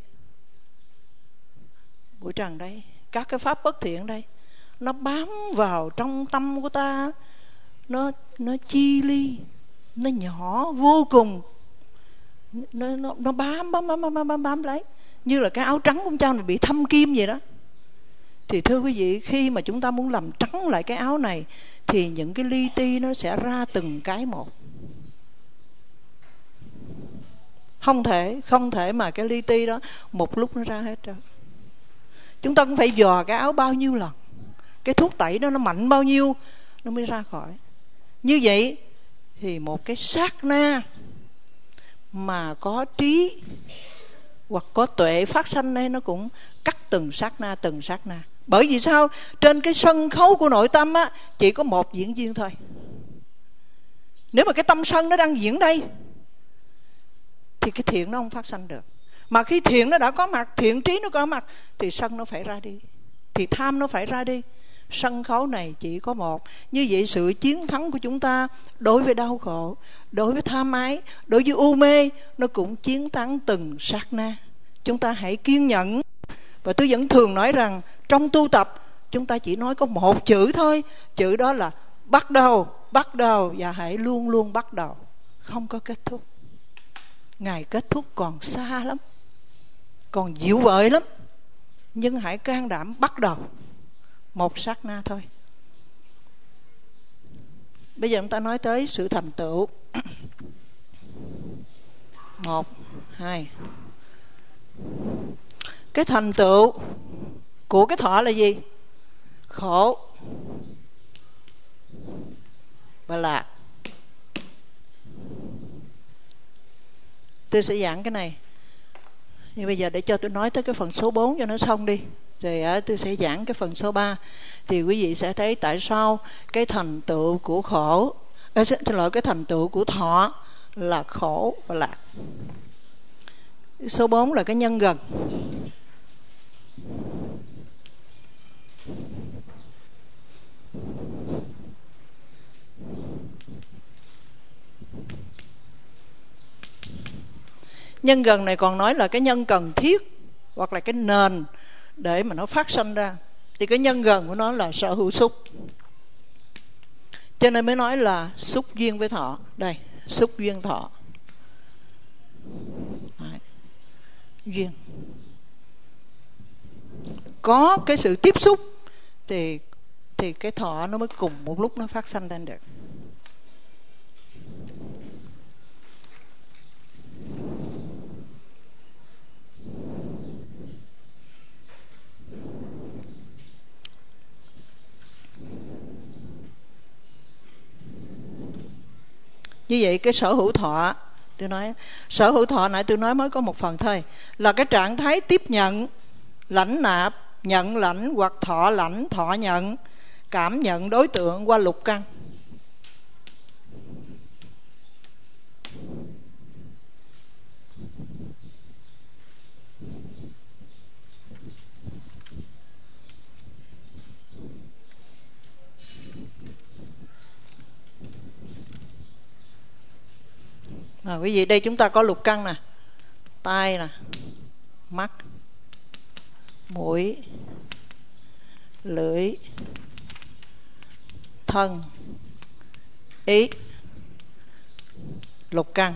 bụi trần đây, các cái pháp bất thiện đây, nó bám vào trong tâm của ta, nó nó chi ly, nó nhỏ vô cùng, nó nó, nó bám, bám bám bám bám bám lấy, như là cái áo trắng của cha mình bị thâm kim vậy đó. Thì thưa quý vị, khi mà chúng ta muốn làm trắng lại cái áo này thì những cái li ti nó sẽ ra từng cái một. Không thể, không thể mà cái li ti đó một lúc nó ra hết rồi. Chúng ta cũng phải dò cái áo bao nhiêu lần, cái thuốc tẩy đó nó mạnh bao nhiêu nó mới ra khỏi. Như vậy thì một cái sát na mà có trí hoặc có tuệ phát sanh đây, nó cũng cắt từng sát na, từng sát na. Bởi vì sao? Trên cái sân khấu của nội tâm á, chỉ có một diễn viên thôi. Nếu mà cái tâm sân nó đang diễn đây thì cái thiện nó không phát sanh được. Mà khi thiện nó đã có mặt, thiện trí nó có mặt, thì sân nó phải ra đi, thì tham nó phải ra đi. Sân khấu này chỉ có một. Như vậy sự chiến thắng của chúng ta đối với đau khổ, đối với tham ái, đối với u mê, nó cũng chiến thắng từng sát na. Chúng ta hãy kiên nhẫn. Và tôi vẫn thường nói rằng trong tu tập chúng ta chỉ nói có một chữ thôi. Chữ đó là bắt đầu, bắt đầu. Và hãy luôn luôn bắt đầu, không có kết thúc. Ngày kết thúc còn xa lắm, còn dịu vợi lắm. Nhưng hãy can đảm bắt đầu, một sát na thôi. Bây giờ chúng ta nói tới sự thành tựu. Một, hai. Cái thành tựu của cái thọ là gì? Khổ và lạc. Tôi sẽ giảng cái này. Nhưng bây giờ để cho tôi nói tới cái phần số bốn cho nó xong đi. Rồi tôi sẽ giảng cái phần số ba. Thì quý vị sẽ thấy tại sao cái thành tựu của khổ, à, xin lỗi, cái thành tựu của thọ là khổ và lạc. Số bốn là cái nhân gần. Nhân gần này còn nói là cái nhân cần thiết, hoặc là cái nền để mà nó phát sinh ra. Thì cái nhân gần của nó là sở hữu xúc, cho nên mới nói là xúc duyên với thọ. Đây, xúc duyên thọ. Đấy. Duyên. Có cái sự tiếp xúc thì thì cái thọ nó mới cùng một lúc nó phát sinh lên được. Như vậy cái sở hữu thọ, tôi nói sở hữu thọ nãy tôi nói mới có một phần thôi, là cái trạng thái tiếp nhận, lãnh nạp, nhận lãnh hoặc thọ lãnh, thọ nhận, cảm nhận đối tượng qua lục căn. À, quý vị, đây chúng ta có lục căn nè, tai nè, mắt, mũi, lưỡi, thân, ý, lục căn.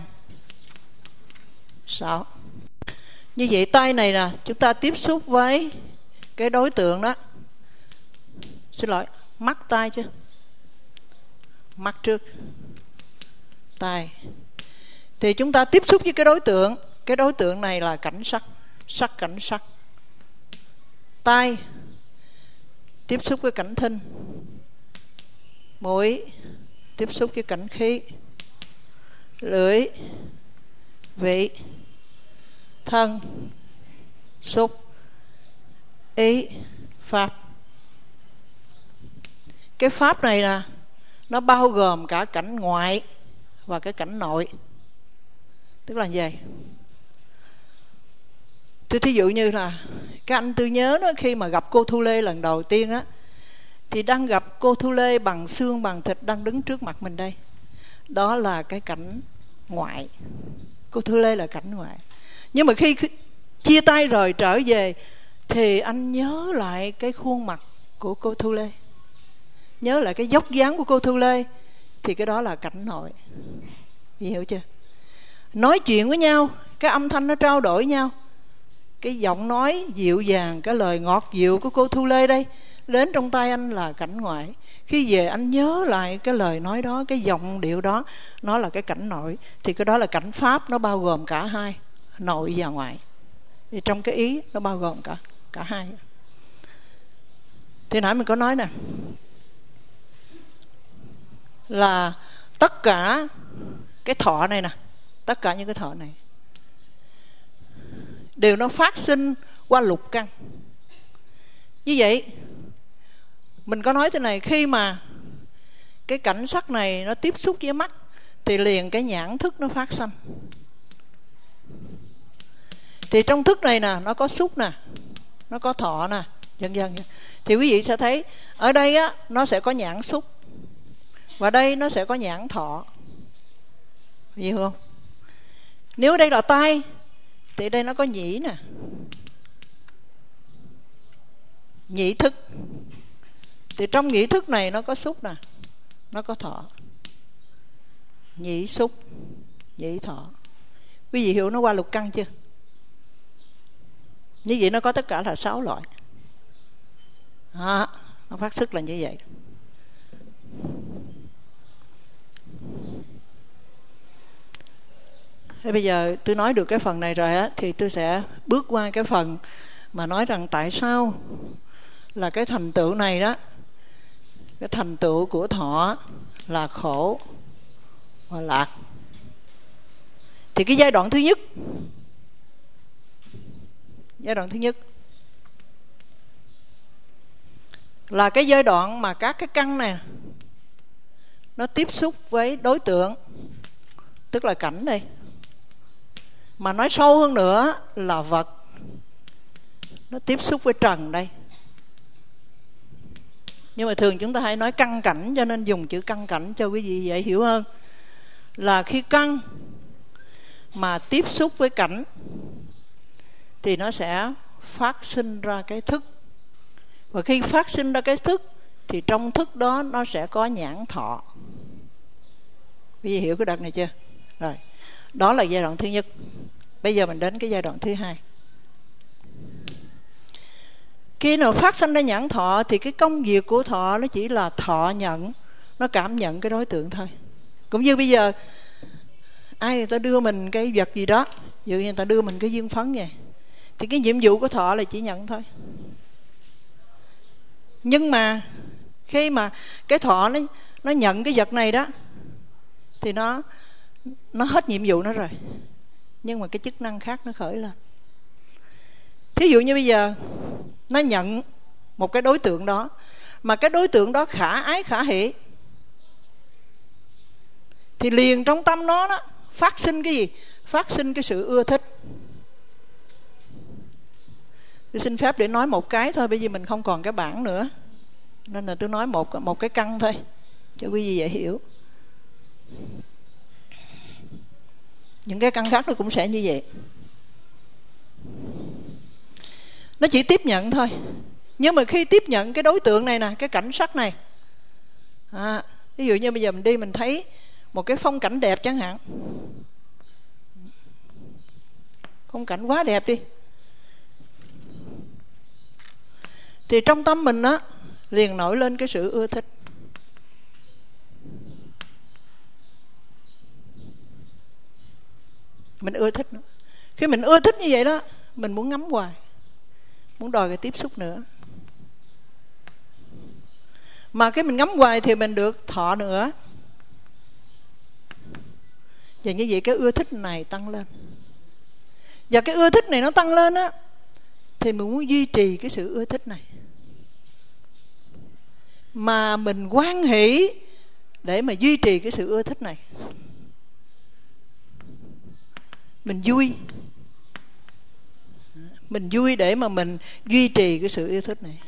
Sáu. Như vậy tai này nè, chúng ta tiếp xúc với cái đối tượng đó. Xin lỗi, mắt tai chứ. Mắt trước, tai. Thì chúng ta tiếp xúc với cái đối tượng. Cái đối tượng này là cảnh sắc, sắc cảnh sắc. Tai tiếp xúc với cảnh thinh. Mũi tiếp xúc với cảnh khí. Lưỡi vị. Thân xúc. Ý pháp. Cái pháp này nè, nó bao gồm cả cảnh ngoại và cái cảnh nội. Tức là gì? Tôi thí dụ như là các anh tôi nhớ đó, khi mà gặp cô Thu Lê lần đầu tiên á, thì đang gặp cô Thu Lê bằng xương bằng thịt đang đứng trước mặt mình đây. Đó là cái cảnh ngoại. Cô Thu Lê là cảnh ngoại. Nhưng mà khi chia tay rồi trở về thì anh nhớ lại cái khuôn mặt của cô Thu Lê, nhớ lại cái dốc dáng của cô Thu Lê, thì cái đó là cảnh nội. Hiểu chưa? Nói chuyện với nhau, cái âm thanh nó trao đổi nhau, cái giọng nói dịu dàng, cái lời ngọt dịu của cô Thu Lê đây đến trong tay anh là cảnh ngoại. Khi về anh nhớ lại cái lời nói đó, cái giọng điệu đó, nó là cái cảnh nội. Thì cái đó là cảnh pháp, nó bao gồm cả hai, nội và ngoại. Thì trong cái ý nó bao gồm cả cả hai. Thì nãy mình có nói nè, là tất cả cái thọ này nè, tất cả những cái thọ này đều nó phát sinh qua lục căn. Như vậy mình có nói thế này, khi mà cái cảnh sắc này nó tiếp xúc với mắt thì liền cái nhãn thức nó phát sinh. Thì trong thức này nè, nó có xúc nè, nó có thọ nè, dần dần. Thì quý vị sẽ thấy ở đây á, nó sẽ có nhãn xúc, và đây nó sẽ có nhãn thọ. Hiểu không? Nếu đây là tai thì đây nó có nhĩ nè, nhĩ thức. Thì trong nhĩ thức này nó có xúc nè, nó có thọ. Nhĩ xúc, nhĩ thọ. Quý vị hiểu nó qua lục căn chưa? Như vậy nó có tất cả là sáu loại. À, nó phát xuất là như vậy. Thế bây giờ tôi nói được cái phần này rồi á, thì tôi sẽ bước qua cái phần mà nói rằng tại sao là cái thành tựu này đó, cái thành tựu của thọ là khổ và lạc. Thì cái giai đoạn thứ nhất, giai đoạn thứ nhất là cái giai đoạn mà các cái căn này nó tiếp xúc với đối tượng, tức là cảnh đây. Mà nói sâu hơn nữa là vật, nó tiếp xúc với trần đây. Nhưng mà thường chúng ta hay nói căn cảnh, cho nên dùng chữ căn cảnh cho quý vị dễ hiểu hơn. Là khi căn mà tiếp xúc với cảnh thì nó sẽ phát sinh ra cái thức. Và khi phát sinh ra cái thức thì trong thức đó nó sẽ có nhãn thọ. Quý vị hiểu cái đoạn này chưa? Rồi, đó là giai đoạn thứ nhất. Bây giờ mình đến cái giai đoạn thứ hai. Khi nào phát sinh ra nhãn thọ thì cái công việc của thọ nó chỉ là thọ nhận, nó cảm nhận cái đối tượng thôi. Cũng như bây giờ ai người ta đưa mình cái vật gì đó, ví dụ như người ta đưa mình cái duyên phấn vậy, thì cái nhiệm vụ của thọ là chỉ nhận thôi. Nhưng mà khi mà cái thọ nó, nó nhận cái vật này đó thì nó nó hết nhiệm vụ nó rồi, nhưng mà cái chức năng khác nó khởi lên. Thí dụ như bây giờ nó nhận một cái đối tượng đó, mà cái đối tượng đó khả ái khả hỷ, thì liền trong tâm nó đó phát sinh cái gì? Phát sinh cái sự ưa thích. Tôi xin phép để nói một cái thôi, bởi vì mình không còn cái bảng nữa, nên là tôi nói một, một cái căn thôi cho quý vị dễ hiểu. Những cái căn khác nó cũng sẽ như vậy. Nó chỉ tiếp nhận thôi. Nhưng mà khi tiếp nhận cái đối tượng này nè, cái cảnh sắc này, à, ví dụ như bây giờ mình đi mình thấy một cái phong cảnh đẹp chẳng hạn, phong cảnh quá đẹp đi, thì trong tâm mình á liền nổi lên cái sự ưa thích. Mình ưa thích nữa. Khi mình ưa thích như vậy đó, mình muốn ngắm hoài, muốn đòi cái tiếp xúc nữa. Mà cái mình ngắm hoài thì mình được thọ nữa. Và như vậy cái ưa thích này tăng lên. Và cái ưa thích này nó tăng lên á, thì mình muốn duy trì cái sự ưa thích này. Mà mình hoan hỷ để mà duy trì cái sự ưa thích này. Mình vui. Mình vui để mà mình duy trì cái sự yêu thích này.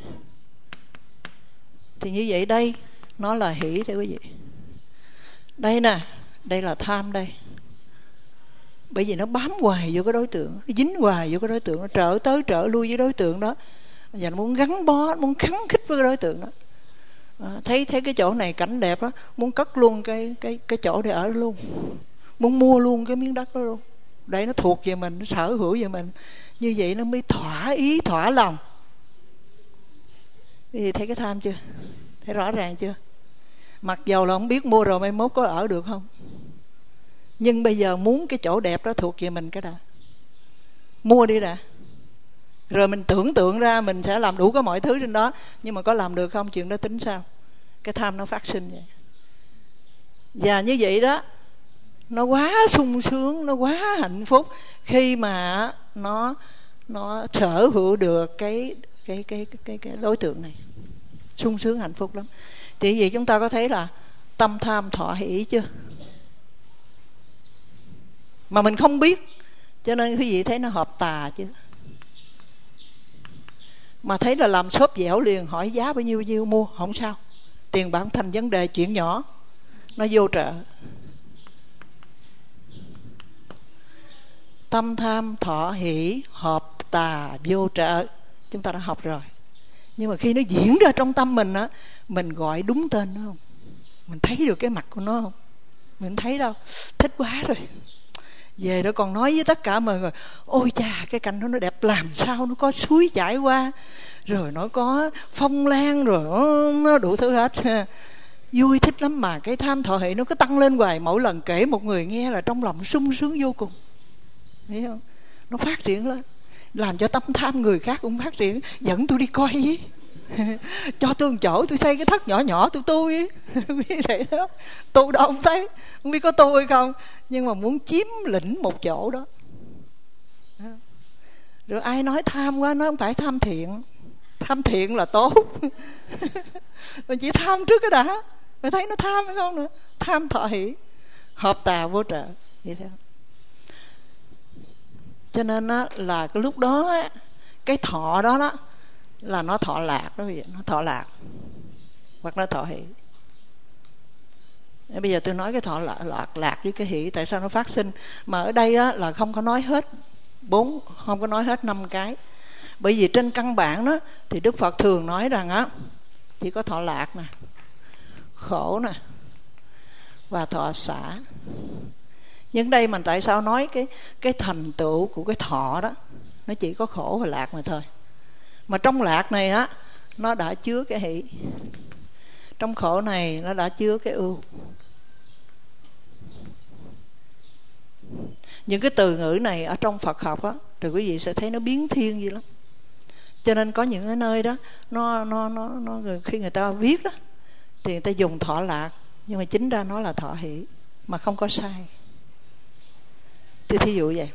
Thì như vậy đây, nó là hỷ đấy quý vị. Đây nè, đây là tham đây. Bởi vì nó bám hoài vô cái đối tượng, nó dính hoài vô cái đối tượng, nó trở tới trở lui với đối tượng đó, và nó muốn gắn bó, muốn khắng khích với cái đối tượng đó. À, thấy thấy cái chỗ này cảnh đẹp á, muốn cất luôn cái cái cái chỗ để ở luôn, muốn mua luôn cái miếng đất đó luôn, để nó thuộc về mình, nó sở hữu về mình. Như vậy nó mới thỏa ý, thỏa lòng. Thì thấy cái tham chưa? Thấy rõ ràng chưa? Mặc dầu là không biết mua rồi mai mốt có ở được không, nhưng bây giờ muốn cái chỗ đẹp đó thuộc về mình cái đã. Mua đi đã. Rồi mình tưởng tượng ra mình sẽ làm đủ có mọi thứ trên đó, nhưng mà có làm được không, chuyện đó tính sao. Cái tham nó phát sinh vậy. Và như vậy đó, nó quá sung sướng, nó quá hạnh phúc khi mà nó nó sở hữu được cái cái cái cái cái, cái đối tượng này. Sung sướng hạnh phúc lắm. Thì vì chúng ta có thấy là tâm tham thọ hỷ chưa? Mà mình không biết Cho nên quý vị thấy nó hợp tà chứ. Mà thấy là làm xốp dẻo liền, hỏi giá bao nhiêu bao nhiêu mua, không sao. Tiền bạc thành vấn đề, chuyện nhỏ. Nó vô trợ. Tâm tham thọ hỷ hợp tà vô trợ. Chúng ta đã học rồi. Nhưng mà khi nó diễn ra trong tâm mình á, mình gọi đúng tên nó không? Mình thấy được cái mặt của nó không? Mình thấy đâu. Thích quá rồi. Về đó còn nói với tất cả mọi người, ôi chà, cái cảnh đó nó đẹp làm sao, nó có suối chảy qua, rồi nó có phong lan, rồi nó đủ thứ hết. Vui thích lắm. Mà cái tham thọ hỷ nó cứ tăng lên hoài. Mỗi lần kể một người nghe là trong lòng sung sướng vô cùng. Thấy không? Nó phát triển lên, làm cho tâm tham người khác cũng phát triển. Dẫn tôi đi coi ý. Cho tôi một chỗ, tôi xây cái thất nhỏ nhỏ tôi tu ý. Biết vậy đó. Tu đâu không thấy, không biết có tu hay không, nhưng mà muốn chiếm lĩnh một chỗ đó. Rồi ai nói tham quá, nói không phải tham thiện. Tham thiện là tốt. Mình chỉ tham trước cái đã, mình thấy nó tham hay không nữa. Tham thọ hỷ hợp tà vô trợ. Vậy theo. Cho nên á, là cái lúc đó á, cái thọ đó đó là nó thọ lạc đó, nó thọ lạc hoặc nó thọ hỷ. Bây giờ tôi nói cái thọ lạc, lạc, lạc với cái hỷ, tại sao nó phát sinh? Mà ở đây á, là không có nói hết bốn, không có nói hết năm cái. Bởi vì trên căn bản đó thì Đức Phật thường nói rằng á, chỉ có thọ lạc nè, khổ nè và thọ xả. Nhưng đây mình tại sao nói cái cái thành tựu của cái thọ đó nó chỉ có khổ và lạc mà thôi. Mà trong lạc này á, nó đã chứa cái hỷ. Trong khổ này nó đã chứa cái ưu. Những cái từ ngữ này ở trong Phật học á, thì quý vị sẽ thấy nó biến thiên gì lắm. Cho nên có những cái nơi đó nó nó nó nó khi người ta viết đó thì người ta dùng thọ lạc, nhưng mà chính ra nó là thọ hỷ, mà không có sai. Thì thí dụ vậy,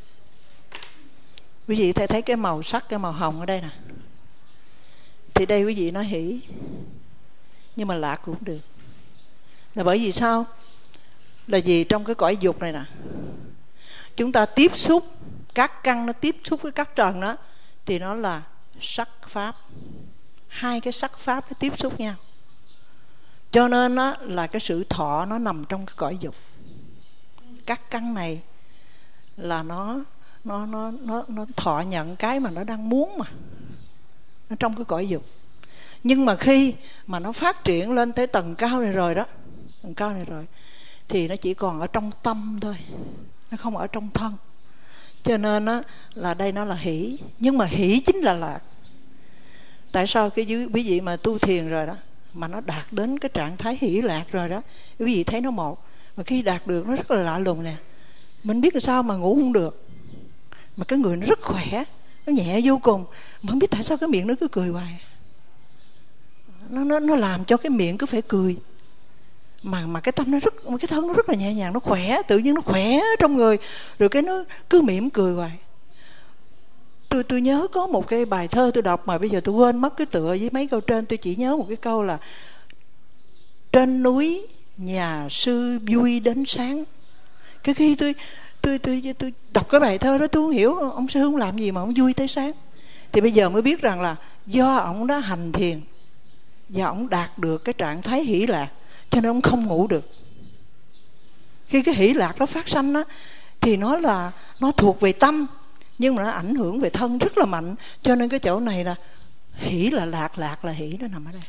quý vị thấy thấy cái màu sắc, cái màu hồng ở đây nè, thì đây quý vị nói hỷ, nhưng mà lạc cũng được. Là bởi vì sao? Là vì trong cái cõi dục này nè, chúng ta tiếp xúc các căn, nó tiếp xúc với các trần đó, thì nó là sắc pháp. Hai cái sắc pháp nó tiếp xúc nhau. Cho nên đó, là cái sự thọ nó nằm trong cái cõi dục. Các căn này là nó nó nó nó nó thọ nhận cái mà nó đang muốn, mà nó trong cái cõi dục. Nhưng mà khi mà nó phát triển lên tới tầng cao này rồi đó, tầng cao này rồi, thì nó chỉ còn ở trong tâm thôi, nó không ở trong thân. Cho nên đó, là đây nó là hỷ, nhưng mà hỷ chính là lạc. Tại sao cái quý vị mà tu thiền rồi đó, mà nó đạt đến cái trạng thái hỷ lạc rồi đó, quý vị thấy nó một. Mà khi đạt được nó rất là lạ lùng nè. Mình biết là sao mà ngủ không được, mà cái người nó rất khỏe, nó nhẹ vô cùng, mà không biết tại sao cái miệng nó cứ cười hoài. Nó nó nó làm cho cái miệng cứ phải cười, mà mà cái tâm nó rất, cái thân nó rất là nhẹ nhàng, nó khỏe, tự nhiên nó khỏe trong người, rồi cái nó cứ mỉm cười hoài. Tôi tôi nhớ có một cái bài thơ tôi đọc mà bây giờ tôi quên mất cái tựa với mấy câu trên. Tôi chỉ nhớ một cái câu là: trên núi nhà sư vui đến sáng. Cái khi tôi tôi tôi tôi đọc cái bài thơ đó, tôi không hiểu ông sư không làm gì mà ông vui tới sáng. Thì bây giờ mới biết rằng là do ông đã hành thiền và ông đạt được cái trạng thái hỷ lạc, cho nên ông không ngủ được. Khi cái hỷ lạc đó phát sanh đó, thì nó là nó thuộc về tâm, nhưng mà nó ảnh hưởng về thân rất là mạnh. Cho nên cái chỗ này là hỷ là lạc, lạc là hỷ, nó nằm ở đây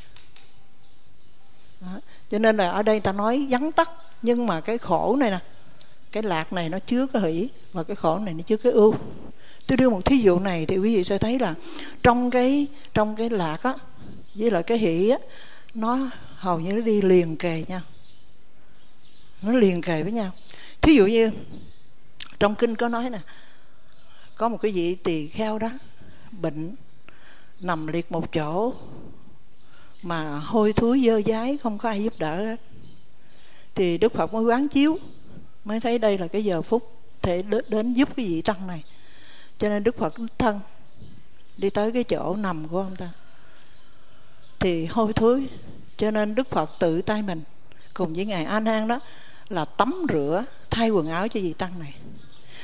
đó. Cho nên là ở đây ta nói vắn tắt, nhưng mà cái khổ này nè, cái lạc này nó chứa cái hỷ, và cái khổ này nó chứa cái ưu. Tôi đưa một thí dụ này thì quý vị sẽ thấy là trong cái trong cái lạc á với lại cái hỷ á, nó hầu như nó đi liền kề nhau, nó liền kề với nhau. Thí dụ như trong kinh có nói nè, có một cái vị tỳ kheo đó bệnh, nằm liệt một chỗ mà hôi thối dơ dái, không có ai giúp đỡ hết. Thì Đức Phật mới quán chiếu, mới thấy đây là cái giờ phút thể đến giúp cái vị tăng này. Cho nên Đức Phật thân đi tới cái chỗ nằm của ông ta thì hôi thối, cho nên Đức Phật tự tay mình cùng với ngài A Nan đó là tắm rửa, thay quần áo cho vị tăng này.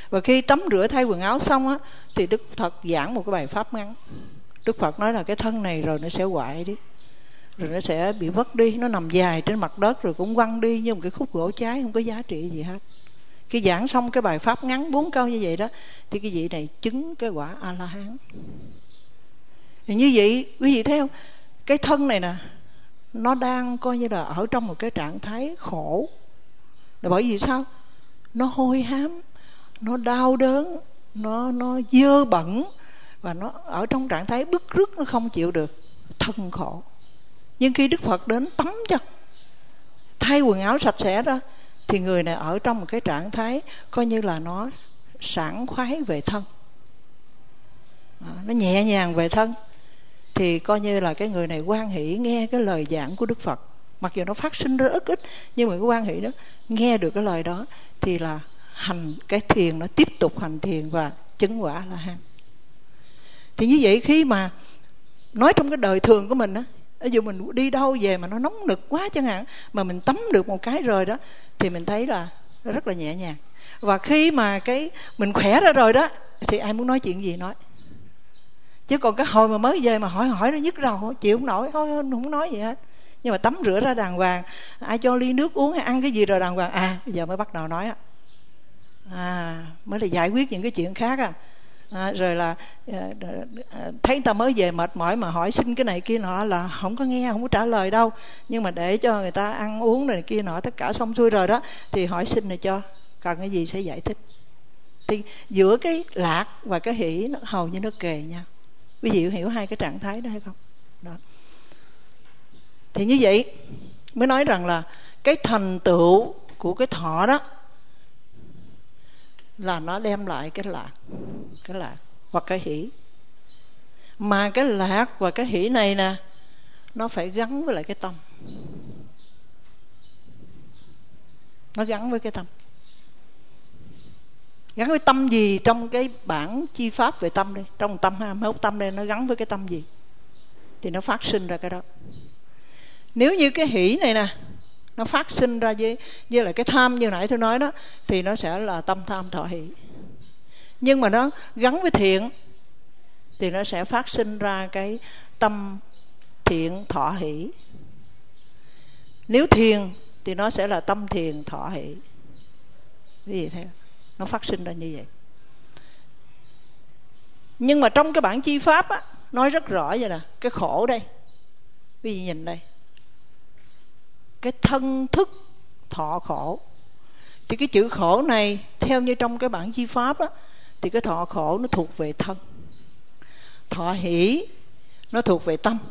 Và khi tắm rửa thay quần áo xong á, thì Đức Phật giảng một cái bài pháp ngắn. Đức Phật nói là cái thân này rồi nó sẽ hoại đi, rồi nó sẽ bị vất đi, nó nằm dài trên mặt đất rồi cũng quăng đi như một cái khúc gỗ cháy, không có giá trị gì hết. Khi giảng xong cái bài pháp ngắn bốn câu như vậy đó, thì cái vị này chứng cái quả A-la-hán. Thì như vậy quý vị thấy không, cái thân này nè, nó đang coi như là ở trong một cái trạng thái khổ. Là bởi vì sao? Nó hôi hám, nó đau đớn, nó nó dơ bẩn, và nó ở trong trạng thái bứt rứt, nó không chịu được, thân khổ. Nhưng khi Đức Phật đến tắm cho, thay quần áo sạch sẽ ra, thì người này ở trong một cái trạng thái coi như là nó sảng khoái về thân, à, nó nhẹ nhàng về thân. Thì coi như là cái người này hoan hỷ nghe cái lời giảng của Đức Phật. Mặc dù nó phát sinh rất ít ít, nhưng mà cái hoan hỷ đó, nghe được cái lời đó, thì là hành cái thiền, nó tiếp tục hành thiền và chứng quả A-la-hán. Thì như vậy khi mà nói trong cái đời thường của mình á, ví dụ mình đi đâu về mà nó nóng nực quá chẳng hạn, mà mình tắm được một cái rồi đó, thì mình thấy là nó rất là nhẹ nhàng. Và khi mà cái mình khỏe ra rồi đó, thì ai muốn nói chuyện gì nói. Chứ còn cái hồi mà mới về mà hỏi hỏi nó nhức đầu, chịu không nổi, thôi không nói gì hết. Nhưng mà tắm rửa ra đàng hoàng, ai cho ly nước uống hay ăn cái gì rồi đàng hoàng, à bây giờ mới bắt đầu nói á, à mới là giải quyết những cái chuyện khác à. À, rồi là à, thấy người ta mới về mệt mỏi mà hỏi xin cái này kia nọ là không có nghe, không có trả lời đâu. Nhưng mà để cho người ta ăn uống này kia nọ tất cả xong xuôi rồi đó, thì hỏi xin này cho, cần cái gì sẽ giải thích. Thì giữa cái lạc và cái hỷ nó hầu như nó kề nhau. Quý vị hiểu hai cái trạng thái đó hay không? Đó. Thì như vậy mới nói rằng là cái thành tựu của cái thọ đó là nó đem lại cái lạc, cái lạc hoặc cái hỷ. Mà cái lạc và cái hỷ này nè, nó phải gắn với lại cái tâm. Nó gắn với cái tâm. Gắn với tâm gì trong cái bản chi pháp về tâm đây, trong tâm hai mươi mốt tâm đây, nó gắn với cái tâm gì thì nó phát sinh ra cái đó. Nếu như cái hỷ này nè, nó phát sinh ra với, với lại cái tham như nãy tôi nói đó, thì nó sẽ là tâm tham thọ hỷ. Nhưng mà nó gắn với thiện thì nó sẽ phát sinh ra cái tâm thiện thọ hỷ. Nếu thiền thì nó sẽ là tâm thiền thọ hỷ. Cái gì theo? Nó phát sinh ra như vậy. Nhưng mà trong cái bản chi pháp á, nói rất rõ vậy nè, cái khổ đây, quý vị nhìn đây, cái thân thức thọ khổ. Thì cái chữ khổ này theo như trong cái bản chi pháp á, thì cái thọ khổ nó thuộc về thân, thọ hỷ nó thuộc về tâm.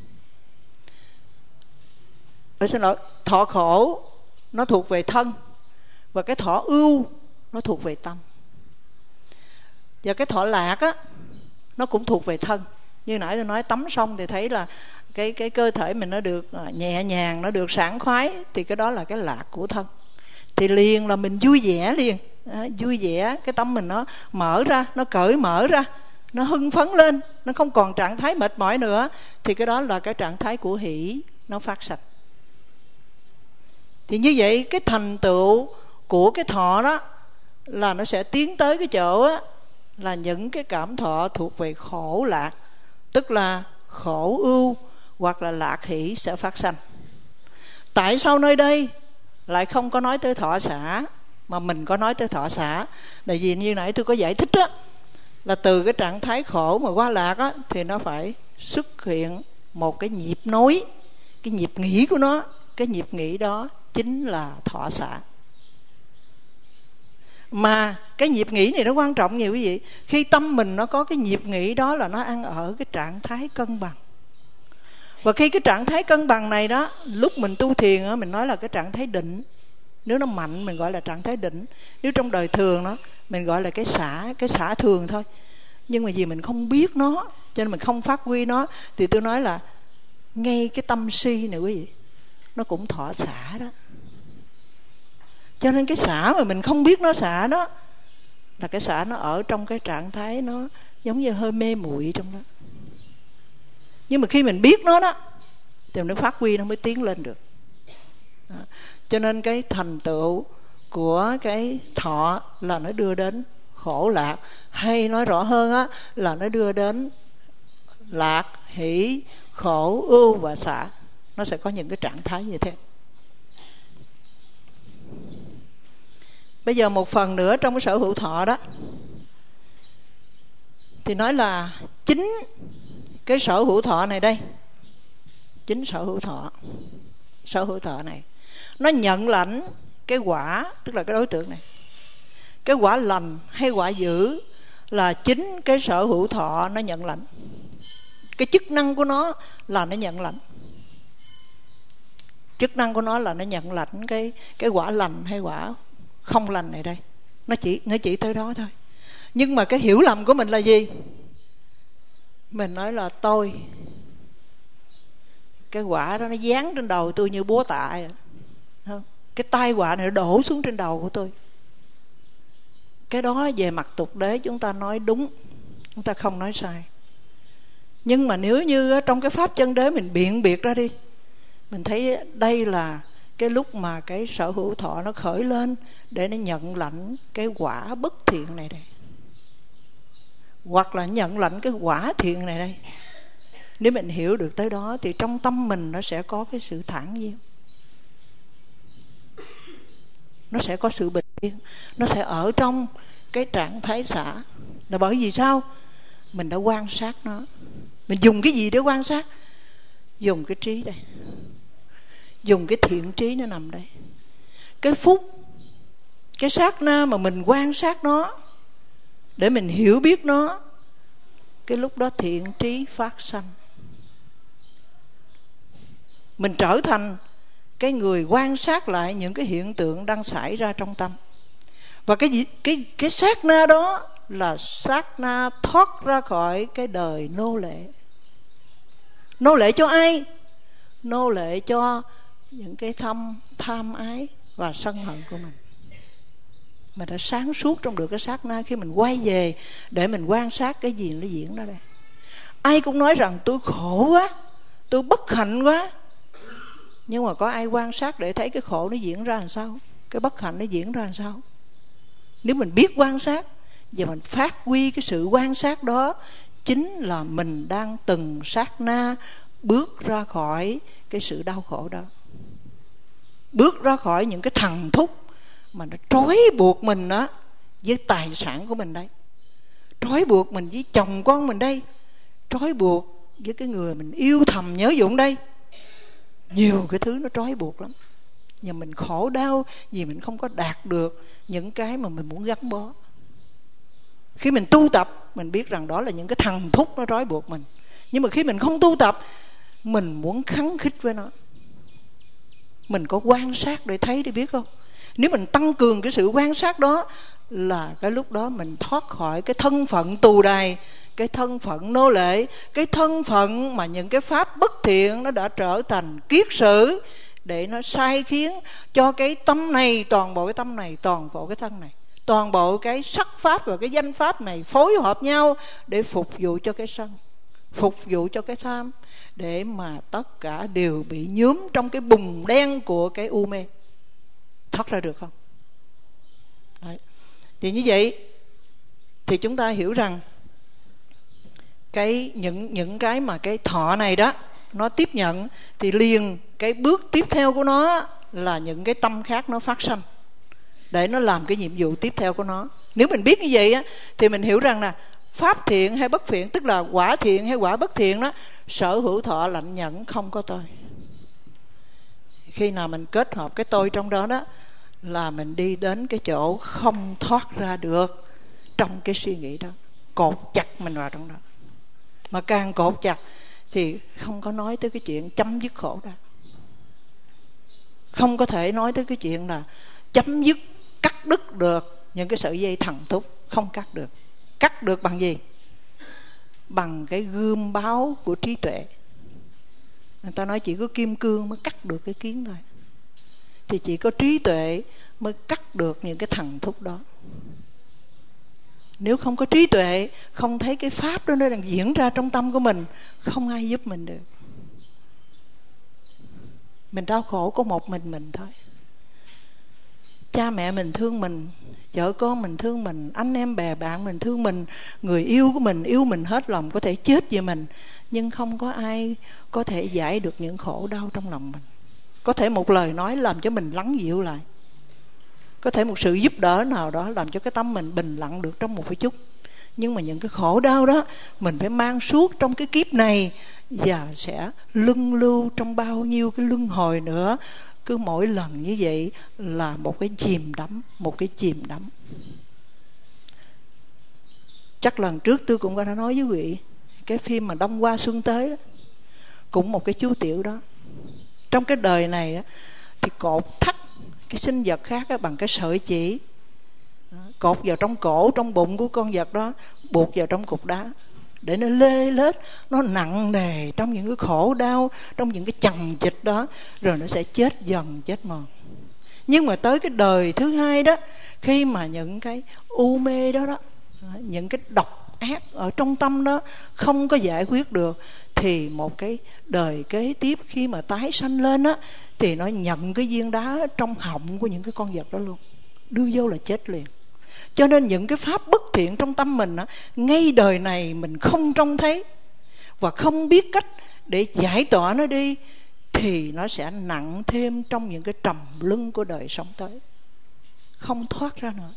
Tôi xin lỗi, thọ khổ nó thuộc về thân, và cái thọ ưu nó thuộc về tâm. Và cái thọ lạc á, nó cũng thuộc về thân. Như nãy tôi nói tắm xong thì thấy là cái cái cơ thể mình nó được nhẹ nhàng, nó được sảng khoái, thì cái đó là cái lạc của thân. Thì liền là mình vui vẻ liền, à, vui vẻ, cái tâm mình nó mở ra, nó cởi mở ra, nó hưng phấn lên, nó không còn trạng thái mệt mỏi nữa, thì cái đó là cái trạng thái của hỷ nó phát sạch. Thì như vậy cái thành tựu của cái thọ đó là nó sẽ tiến tới cái chỗ á, là những cái cảm thọ thuộc về khổ lạc, tức là khổ ưu hoặc là lạc hỷ sẽ phát sanh. Tại sao nơi đây lại không có nói tới thọ xả, mà mình có nói tới thọ xả? Là vì như nãy tôi có giải thích á, là từ cái trạng thái khổ mà qua lạc á, thì nó phải xuất hiện một cái nhịp nối, cái nhịp nghĩ của nó. Cái nhịp nghĩ đó chính là thọ xả. Mà cái nhịp nghĩ này nó quan trọng nhiều quý vị. Khi tâm mình nó có cái nhịp nghĩ đó là nó ăn ở cái trạng thái cân bằng. Và khi cái trạng thái cân bằng này đó, lúc mình tu thiền đó, mình nói là cái trạng thái định. Nếu nó mạnh mình gọi là trạng thái định. Nếu trong đời thường đó, mình gọi là cái xả, cái xả thường thôi. Nhưng mà vì mình không biết nó, cho nên mình không phát huy nó, thì tôi nói là ngay cái tâm si này quý vị, nó cũng thọ xả đó. Cho nên cái xả mà mình không biết nó xả đó, là cái xả nó ở trong cái trạng thái nó giống như hơi mê muội trong đó. Nhưng mà khi mình biết nó đó, thì nó phát huy nó mới tiến lên được. Đó. Cho nên cái thành tựu của cái thọ là nó đưa đến khổ lạc, hay nói rõ hơn á là nó đưa đến lạc, hỷ, khổ, ưu và xả. Nó sẽ có những cái trạng thái như thế. Bây giờ một phần nữa trong cái sở hữu thọ đó thì nói là chính cái sở hữu thọ này đây, chính sở hữu thọ, sở hữu thọ này nó nhận lãnh cái quả, tức là cái đối tượng này, cái quả lành hay quả dữ là chính cái sở hữu thọ nó nhận lãnh. Cái chức năng của nó là nó nhận lãnh. Chức năng của nó là nó nhận lãnh cái cái quả lành hay quả không lành này đây. Nó chỉ nó chỉ tới đó thôi. Nhưng mà cái hiểu lầm của mình là gì? Mình nói là tôi, cái quả đó nó dán trên đầu tôi như búa tạ, không? Cái tai họa này nó đổ xuống trên đầu của tôi. Cái đó về mặt tục đế chúng ta nói đúng, chúng ta không nói sai. Nhưng mà nếu như trong cái pháp chân đế mình biện biệt ra đi, mình thấy đây là cái lúc mà cái sở hữu thọ nó khởi lên để nó nhận lãnh cái quả bất thiện này đây, hoặc là nhận lãnh cái quả thiện này đây. Nếu mình hiểu được tới đó thì trong tâm mình nó sẽ có cái sự thản nhiên, nó sẽ có sự bình yên, nó sẽ ở trong cái trạng thái xả. Là bởi vì sao? Mình đã quan sát nó. Mình dùng cái gì để quan sát? Dùng cái trí đây, dùng cái thiện trí nó nằm đây. Cái phút, cái sát na mà mình quan sát nó để mình hiểu biết nó, cái lúc đó thiện trí phát sanh. Mình trở thành cái người quan sát lại những cái hiện tượng đang xảy ra trong tâm. Và cái gì, cái cái sát na đó là sát na thoát ra khỏi cái đời nô lệ. Nô lệ cho ai? Nô lệ cho những cái thâm tham ái và sân hận của mình. Mình đã sáng suốt trong được cái sát na khi mình quay về để mình quan sát cái gì nó diễn ra đây. Ai cũng nói rằng tôi khổ quá, tôi bất hạnh quá. Nhưng mà có ai quan sát để thấy cái khổ nó diễn ra làm sao, cái bất hạnh nó diễn ra làm sao? Nếu mình biết quan sát và mình phát huy cái sự quan sát đó, chính là mình đang từng sát na bước ra khỏi cái sự đau khổ đó, bước ra khỏi những cái thằng thúc mà nó trói buộc mình đó với tài sản của mình đây, trói buộc mình với chồng con mình đây, trói buộc với cái người mình yêu thầm nhớ dụng đây. Nhiều cái thứ nó trói buộc lắm. Nhưng mình khổ đau vì mình không có đạt được những cái mà mình muốn gắn bó. Khi mình tu tập, mình biết rằng đó là những cái thằng thúc nó trói buộc mình. Nhưng mà khi mình không tu tập, mình muốn khắng khích với nó. Mình có quan sát để thấy để biết không? Nếu mình tăng cường cái sự quan sát đó, là cái lúc đó mình thoát khỏi cái thân phận tù đày, cái thân phận nô lệ, cái thân phận mà những cái pháp bất thiện nó đã trở thành kiết sử để nó sai khiến cho cái tâm này, toàn bộ cái tâm này, toàn bộ cái thân này, toàn bộ cái sắc pháp và cái danh pháp này phối hợp nhau để phục vụ cho cái sân, phục vụ cho cái tham, để mà tất cả đều bị nhuốm trong cái bùn đen của cái u mê. Thoát ra được không? Đấy. Thì như vậy thì chúng ta hiểu rằng cái những những cái mà cái thọ này đó nó tiếp nhận, thì liền cái bước tiếp theo của nó là những cái tâm khác nó phát sanh để nó làm cái nhiệm vụ tiếp theo của nó. Nếu mình biết như vậy á, thì mình hiểu rằng là pháp thiện hay bất thiện, tức là quả thiện hay quả bất thiện đó, sở hữu thọ lạnh nhẫn không có tôi. Khi nào mình kết hợp cái tôi trong đó đó, là mình đi đến cái chỗ không thoát ra được trong cái suy nghĩ đó, cột chặt mình vào trong đó. Mà càng cột chặt thì không có nói tới cái chuyện chấm dứt khổ đó, không có thể nói tới cái chuyện là chấm dứt, cắt đứt được những cái sợi dây thần thúc. Không cắt được. Cắt được bằng gì? Bằng cái gươm báo của trí tuệ. Người ta nói chỉ có kim cương mới cắt được cái kiến thôi. Thì chỉ có trí tuệ mới cắt được những cái thần thúc đó. Nếu không có trí tuệ, không thấy cái pháp đó nó đang diễn ra trong tâm của mình, không ai giúp mình được. Mình đau khổ có một mình mình thôi. cha mẹ mình thương mình, vợ con mình thương mình, anh em bè bạn mình thương mình, người yêu của mình yêu mình hết lòng, có thể chết vì mình, nhưng không có ai có thể giải được những khổ đau trong lòng mình. Có thể một lời nói làm cho mình lắng dịu lại, có thể một sự giúp đỡ nào đó làm cho cái tâm mình bình lặng được trong một cái chút. Nhưng mà những cái khổ đau đó mình phải mang suốt trong cái kiếp này, và sẽ luân lưu trong bao nhiêu cái luân hồi nữa. Cứ mỗi lần như vậy là một cái chìm đắm, một cái chìm đắm. Chắc lần trước tôi cũng có đã nói với quý vị, cái phim mà Đông Qua Xuân Tới đó, cũng một cái chú tiểu đó. Trong cái đời này đó, thì cột thắt cái sinh vật khác đó, bằng cái sợi chỉ, cột vào trong cổ, trong bụng của con vật đó, buộc vào trong cục đá, để nó lê lết, nó nặng nề trong những cái khổ đau, trong những cái chằng chịt đó, rồi nó sẽ chết dần, chết mòn. Nhưng mà tới cái đời thứ hai đó, khi mà những cái u mê đó đó, những cái độc ác ở trong tâm đó không có giải quyết được, thì một cái đời kế tiếp khi mà tái sanh lên á, thì nó nhận cái viên đá trong họng của những cái con vật đó luôn, đưa vô là chết liền. Cho nên những cái pháp bất thiện trong tâm mình á, ngay đời này mình không trông thấy và không biết cách để giải tỏa nó đi, thì nó sẽ nặng thêm trong những cái trầm luân của đời sống tới, không thoát ra nữa.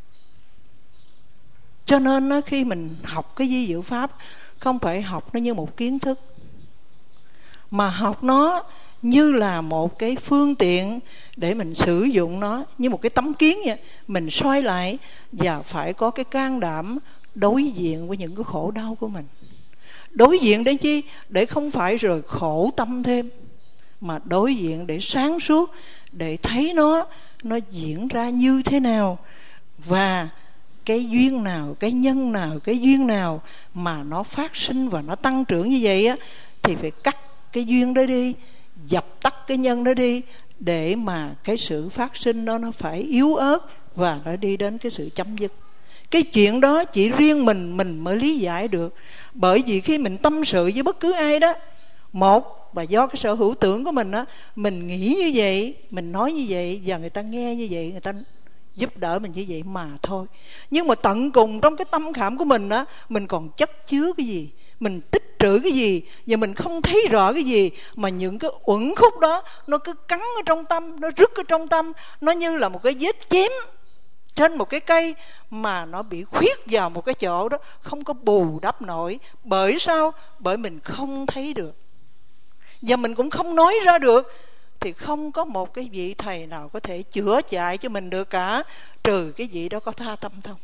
Cho nên á, khi mình học cái vi diệu pháp, không phải học nó như một kiến thức, mà học nó như là một cái phương tiện để mình sử dụng nó như một cái tấm kiến vậy. Mình xoay lại và phải có cái can đảm đối diện với những cái khổ đau của mình. Đối diện để chi? Để không phải rồi khổ tâm thêm, mà đối diện để sáng suốt, để thấy nó nó diễn ra như thế nào, và cái duyên nào, cái nhân nào, cái duyên nào mà nó phát sinh và nó tăng trưởng như vậy á, thì phải cắt cái duyên đó đi, dập tắt cái nhân đó đi, để mà cái sự phát sinh đó nó phải yếu ớt và nó đi đến cái sự chấm dứt. Cái chuyện đó chỉ riêng mình mình mới lý giải được. Bởi vì khi mình tâm sự với bất cứ ai đó, một là do cái sở hữu tưởng của mình á, mình nghĩ như vậy, mình nói như vậy, và người ta nghe như vậy, người ta giúp đỡ mình như vậy mà thôi. Nhưng mà tận cùng trong cái tâm khảm của mình á, mình còn chất chứa cái gì, mình tích trữ cái gì, và mình không thấy rõ cái gì, mà những cái uẩn khúc đó nó cứ cắn ở trong tâm, nó rứt ở trong tâm, nó như là một cái vết chém trên một cái cây mà nó bị khuyết vào một cái chỗ đó, không có bù đắp nổi. Bởi sao? Bởi mình không thấy được, và mình cũng không nói ra được, thì không có một cái vị thầy nào có thể chữa chạy cho mình được cả, trừ cái vị đó có tha tâm thông.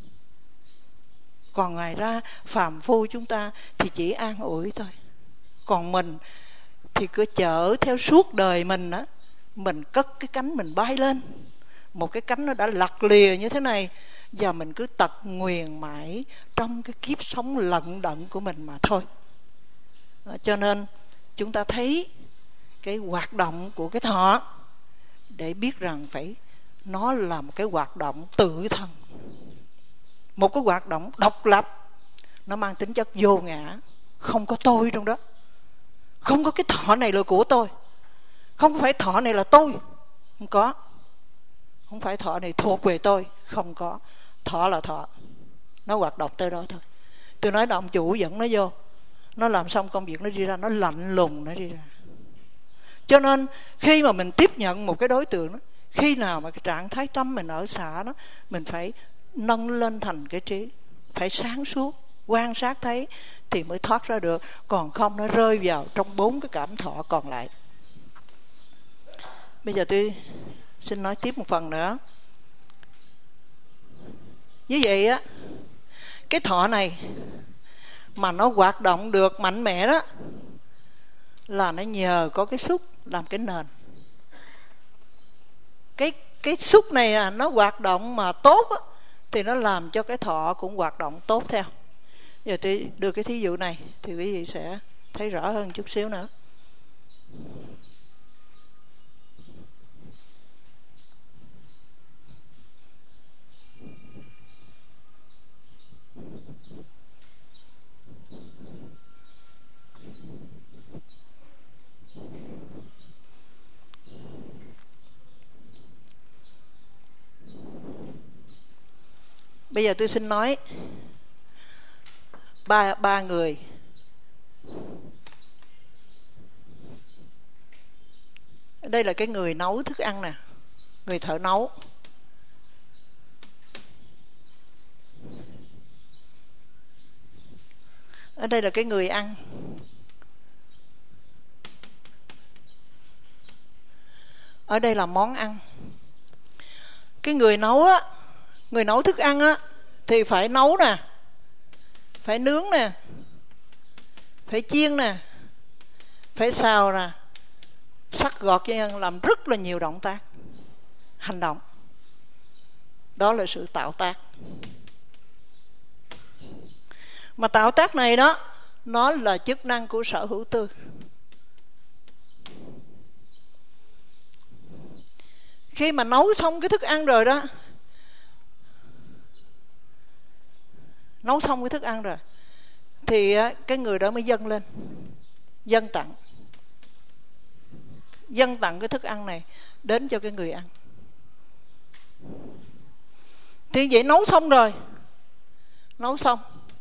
Còn ngoài ra phàm phu chúng ta thì chỉ an ủi thôi. Còn mình thì cứ chở theo suốt đời mình á, mình cất cái cánh mình bay lên, một cái cánh nó đã lặt lìa như thế này, và mình cứ tật nguyền mãi trong cái kiếp sống lận đận của mình mà thôi. Cho nên chúng ta thấy cái hoạt động của cái thọ, để biết rằng phải nó là một cái hoạt động tự thân, một cái hoạt động độc lập, nó mang tính chất vô ngã, không có tôi trong đó. Không có cái thọ này là của tôi, không phải thọ này là tôi, không có. Không phải thọ này thuộc về tôi, không có. Thọ là thọ, nó hoạt động tới đó thôi. Tôi nói là ông chủ dẫn nó vô, nó làm xong công việc nó đi ra, nó lạnh lùng nó đi ra. Cho nên khi mà mình tiếp nhận một cái đối tượng đó, khi nào mà cái trạng thái tâm mình ở xạ đó, mình phải nâng lên thành cái trí, phải sáng suốt, quan sát thấy thì mới thoát ra được. Còn không nó rơi vào trong bốn cái cảm thọ còn lại. Bây giờ tôi xin nói tiếp một phần nữa. Như vậy á, cái thọ này mà nó hoạt động được mạnh mẽ đó, là nó nhờ có cái xúc làm cái nền. Cái cái xúc này à, nó hoạt động mà tốt á, thì nó làm cho cái thọ cũng hoạt động tốt theo. Giờ tôi đưa cái thí dụ này thì quý vị sẽ thấy rõ hơn chút xíu nữa. Bây giờ tôi xin nói ba ba người. Đây là cái người nấu thức ăn nè, người thợ nấu. Ở đây là cái người ăn. Ở đây là món ăn. Cái người nấu á, người nấu thức ăn á thì phải nấu nè, phải nướng nè, phải chiên nè, phải xào nè, sắc gọt cho nhân, làm rất là nhiều động tác, hành động. Đó là sự tạo tác. Mà tạo tác này đó, nó là chức năng của sở hữu tư. Khi mà nấu xong cái thức ăn rồi đó, nấu xong cái thức ăn rồi thì cái người đó mới dâng lên, dâng tặng, dâng tặng cái thức ăn này đến cho cái người ăn. Thì vậy nấu xong rồi, nấu xong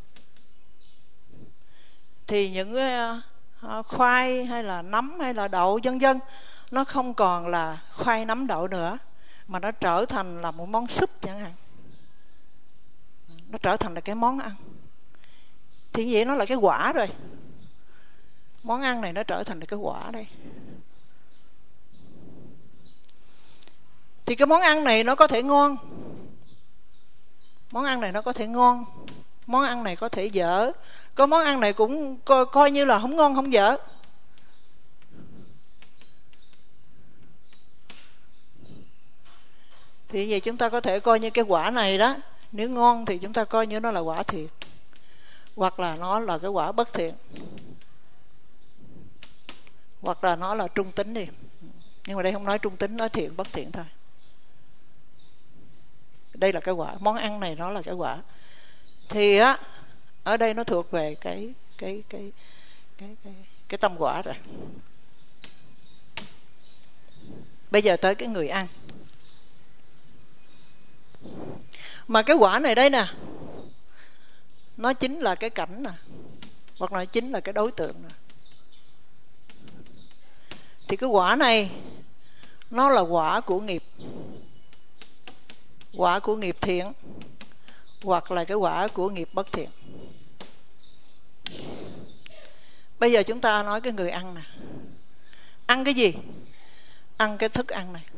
thì những cái khoai hay là nấm hay là đậu vân vân, nó không còn là khoai nấm đậu nữa, mà nó trở thành là một món súp chẳng hạn. Nó trở thành là cái món ăn. Thì vậy nó là cái quả rồi. Món ăn này nó trở thành là cái quả đây. Thì cái món ăn này nó có thể ngon, món ăn này nó có thể ngon, món ăn này có thể dở, có món ăn này cũng coi, coi như là không ngon không dở. Thì vậy chúng ta có thể coi như cái quả này đó, nếu ngon thì chúng ta coi như nó là quả thiện, hoặc là nó là cái quả bất thiện, hoặc là nó là trung tính đi. Nhưng mà đây không nói trung tính, nói thiện bất thiện thôi. Đây là cái quả, món ăn này nó là cái quả. Thì á, ở đây nó thuộc về cái cái cái cái cái cái tâm quả rồi. Bây giờ tới cái người ăn. Mà cái quả này đây nè, nó chính là cái cảnh nè, hoặc là chính là cái đối tượng nè. Thì cái quả này nó là quả của nghiệp, quả của nghiệp thiện, hoặc là cái quả của nghiệp bất thiện. Bây giờ chúng ta nói cái người ăn nè. Ăn cái gì? Ăn cái thức ăn này.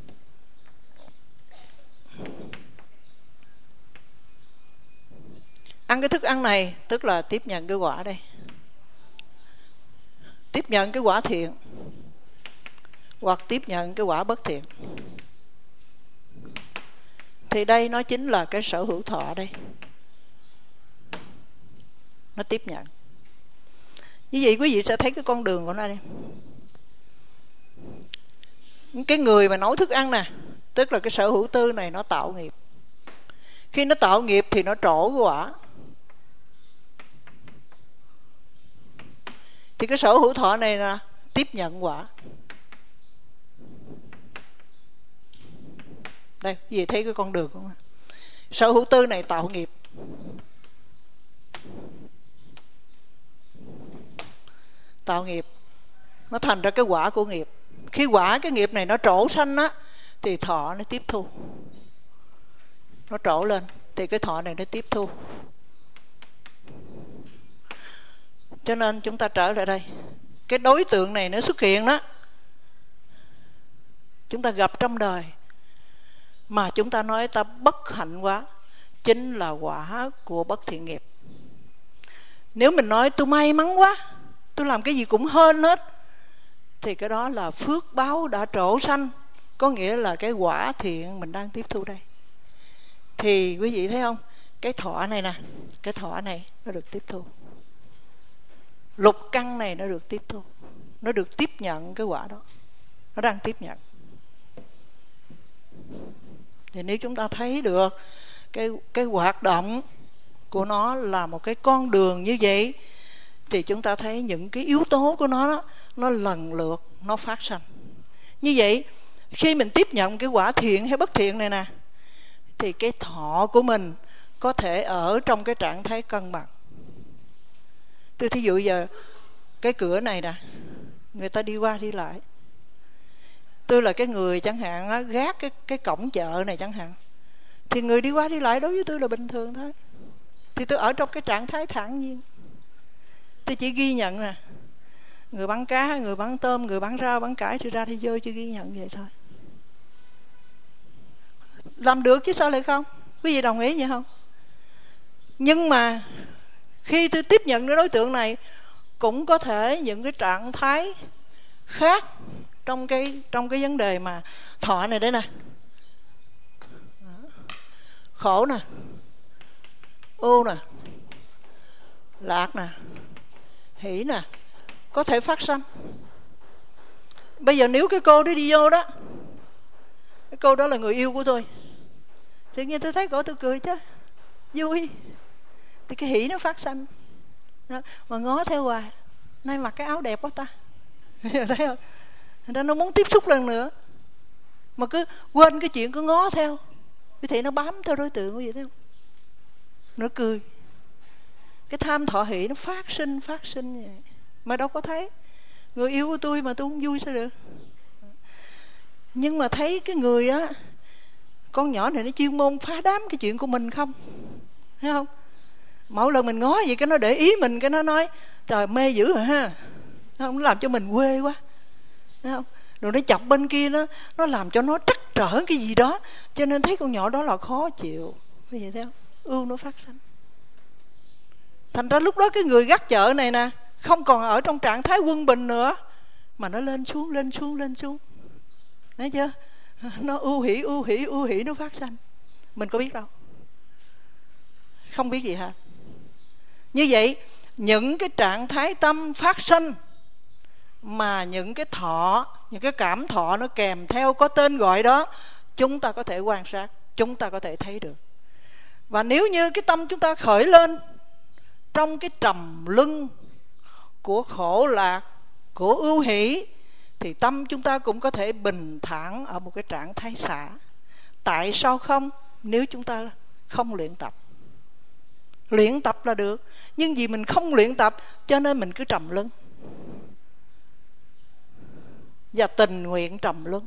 Ăn cái thức ăn này tức là tiếp nhận cái quả đây, tiếp nhận cái quả thiện hoặc tiếp nhận cái quả bất thiện. Thì đây nó chính là cái sở hữu thọ đây, nó tiếp nhận. Như vậy quý vị sẽ thấy cái con đường của nó đây. Cái người mà nấu thức ăn nè, tức là cái sở hữu tư này nó tạo nghiệp. Khi nó tạo nghiệp thì nó trổ cái quả. Thì cái sở hữu thọ này là tiếp nhận quả. Đây, quý vị thấy cái con đường không? Sở hữu tư này tạo nghiệp, tạo nghiệp, nó thành ra cái quả của nghiệp. Khi quả cái nghiệp này nó trổ sanh á, thì thọ nó tiếp thu, nó trổ lên thì cái thọ này nó tiếp thu. Cho nên chúng ta trở lại đây, cái đối tượng này nó xuất hiện đó, chúng ta gặp trong đời mà chúng ta nói ta bất hạnh quá, chính là quả của bất thiện nghiệp. Nếu mình nói tôi may mắn quá, tôi làm cái gì cũng hên hết, thì cái đó là phước báo đã trổ sanh, có nghĩa là cái quả thiện mình đang tiếp thu đây. Thì quý vị thấy không, cái thọ này nè, cái thọ này nó được tiếp thu, lục căn này nó được tiếp thu, nó được tiếp nhận cái quả đó, nó đang tiếp nhận. Thì nếu chúng ta thấy được cái, cái hoạt động của nó là một cái con đường như vậy, thì chúng ta thấy những cái yếu tố của nó đó, nó lần lượt nó phát sinh. Như vậy khi mình tiếp nhận cái quả thiện hay bất thiện này nè, thì cái thọ của mình có thể ở trong cái trạng thái cân bằng. Tôi thí dụ giờ cái cửa này nè, người ta đi qua đi lại, tôi là cái người chẳng hạn á, gác cái cái cổng chợ này chẳng hạn, thì người đi qua đi lại đối với tôi là bình thường thôi. Thì tôi ở trong cái trạng thái thản nhiên. Tôi chỉ ghi nhận nè, người bán cá, người bán tôm, người bán rau, bán cải thì ra thì vô, chỉ ghi nhận vậy thôi. Làm được chứ sao lại không? Quý vị đồng ý vậy không? Nhưng mà khi tôi tiếp nhận cái đối tượng này, cũng có thể những cái trạng thái khác trong cái trong cái vấn đề mà thọ này đấy nè, khổ nè, ưu nè, lạc nè, hỷ nè, có thể phát sanh. Bây giờ nếu cái cô đó đi vô đó, cái cô đó là người yêu của tôi, tự nhiên tôi thấy cổ tôi cười chứ, vui, thì cái hỷ nó phát sanh đó. Mà ngó theo hoài, nay mặc cái áo đẹp quá ta, thấy không? Thành ra nó muốn tiếp xúc lần nữa, mà cứ quên cái chuyện cứ ngó theo, thì nó bám theo đối tượng, quý vị thấy không? Nó cười. Cái tham thọ hỷ nó phát sinh phát sinh vậy. Mà đâu có thấy người yêu của tôi mà tôi không vui sao được. Nhưng mà thấy cái người á, con nhỏ này nó chuyên môn phá đám cái chuyện của mình không, thấy không? Mỗi lần mình ngó vậy cái nó để ý mình, cái nó nói trời mê dữ rồi ha, nó làm cho mình quê quá, thấy không? Rồi nó chọc bên kia, nó nó làm cho nó trắc trở cái gì đó, cho nên thấy con nhỏ đó là khó chịu. Cái gì thế không? Ưu nó phát sanh. Thành ra lúc đó cái người gác chợ này nè, không còn ở trong trạng thái quân bình nữa, mà nó lên xuống lên xuống lên xuống, thấy chưa? Nó ưu hỷ ưu hỷ ưu hỷ nó phát sanh. Mình có biết đâu, không biết gì hả? Như vậy những cái trạng thái tâm phát sanh mà những cái thọ, những cái cảm thọ nó kèm theo có tên gọi đó, chúng ta có thể quan sát, chúng ta có thể thấy được. Và nếu như cái tâm chúng ta khởi lên trong cái trầm luân của khổ lạc, của ưu hỷ, thì tâm chúng ta cũng có thể bình thản ở một cái trạng thái xả. Tại sao không? Nếu chúng ta không luyện tập. Luyện tập là được, nhưng vì mình không luyện tập cho nên mình cứ trầm luân, và tình nguyện trầm luân.